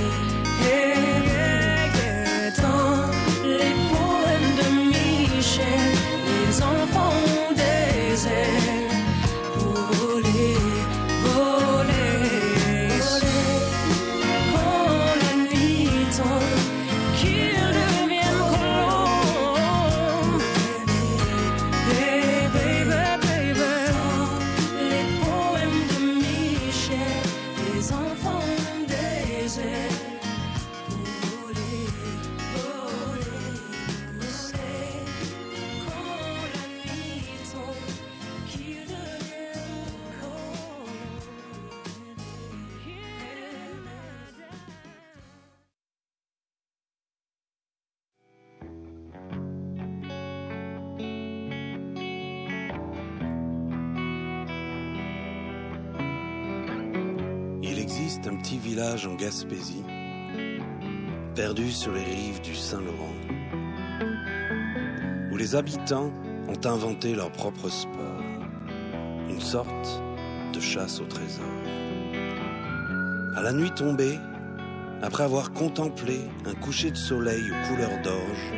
rêver. Dans les poèmes de Michel, les enfants des ailes pour voler, voler, voler. Quand la nuit tombe, qu'ils deviennent colons. Baby, baby, baby. Les poèmes de Michel, les enfants des ailes pour voler, voler, voler. Quand la nuit tombe, qu'ils deviennent colons. Il existe un petit village en Gaspésie, perdu sur les rives du Saint-Laurent, où les habitants ont inventé leur propre sport, une sorte de chasse au trésor. À la nuit tombée, après avoir contemplé un coucher de soleil aux couleurs d'orge,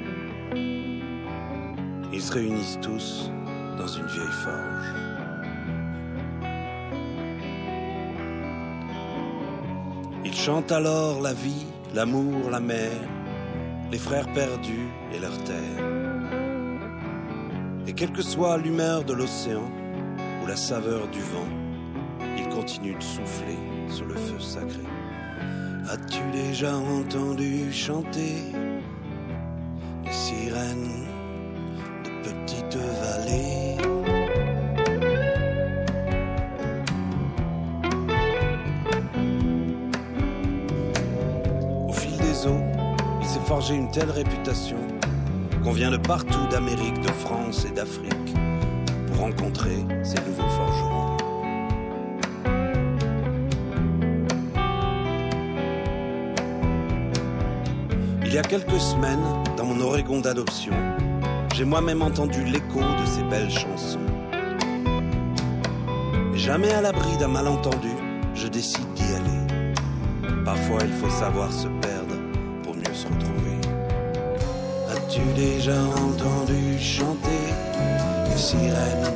ils se réunissent tous dans une vieille forge. Ils chantent alors la vie, l'amour, la mer, les frères perdus et leur terre. Et quelle que soit l'humeur de l'océan ou la saveur du vent, ils continuent de souffler sur le feu sacré. As-tu déjà entendu chanter les sirènes de petites vallées? Au fil des eaux, il s'est forgé une telle réputation qu'on vient de partout d'Amérique, de France et d'Afrique pour rencontrer ces nouveaux forgerons. Il y a quelques semaines, dans mon Oregon d'adoption, j'ai moi-même entendu l'écho de ces belles chansons. Et jamais à l'abri d'un malentendu, je décide d'y aller. Parfois, il faut savoir se perdre pour mieux se retrouver. As-tu déjà entendu chanter les sirènes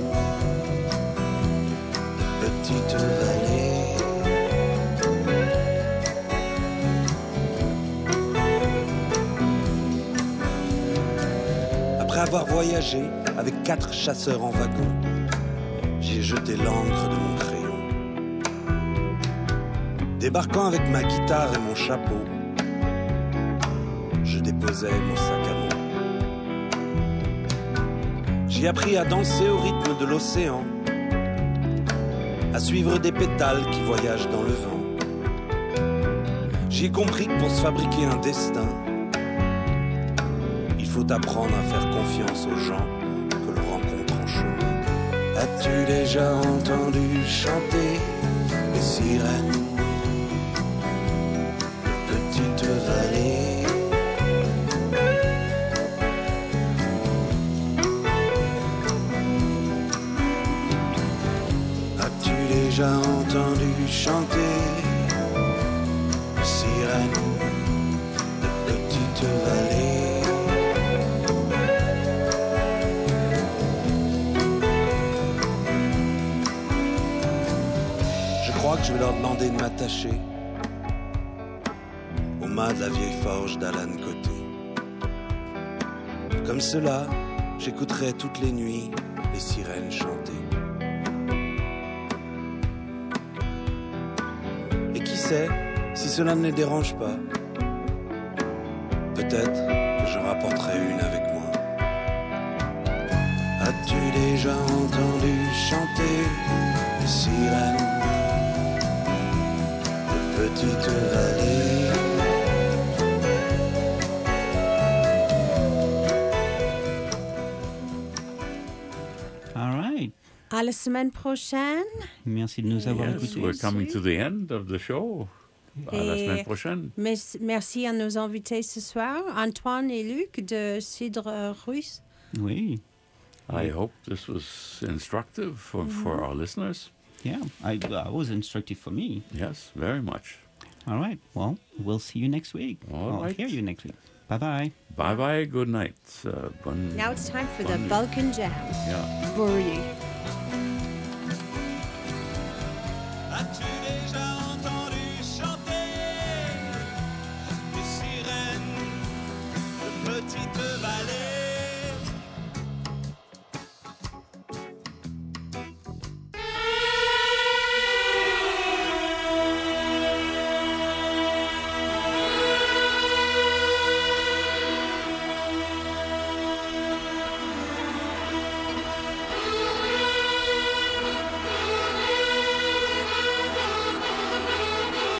de petites vallées? Après avoir voyagé avec quatre chasseurs en wagon, j'ai jeté l'encre de mon crayon. Débarquant avec ma guitare et mon chapeau, je déposais mon sac à mots. J'ai appris à danser au rythme de l'océan, à suivre des pétales qui voyagent dans le vent. J'ai compris que pour se fabriquer un destin, il faut apprendre à faire confiance aux gens que l'on rencontre en chemin. As-tu déjà entendu chanter les sirènes de petites vallées? As-tu déjà entendu chanter les sirènes de petites vallées? Je crois que je vais leur demander de m'attacher au mât de la vieille forge d'Alan Côté. Comme cela, j'écouterai toutes les nuits les sirènes chanter. Et qui sait, si cela ne les dérange pas, peut-être que j'en rapporterai une avec moi. As-tu déjà entendu chanter les sirènes de petites vallées? All right. À la semaine prochaine. Merci de nous avoir Yes, écoutés. we're coming to the end of the show. À la Et semaine prochaine. mes- Merci à nos invités ce soir, Antoine et Luc de Cidre Russe. Oui. I hope this was instructive for, for our listeners. Yeah, I, uh, was instructive for me. Yes, very much. All right. Well, we'll see you next week. All I'll right. hear you next week. Bye-bye. Bye-bye, good night. Uh, bonne, Now it's time for the bonne nuit. Balkan Jam. Yeah. Bourrier.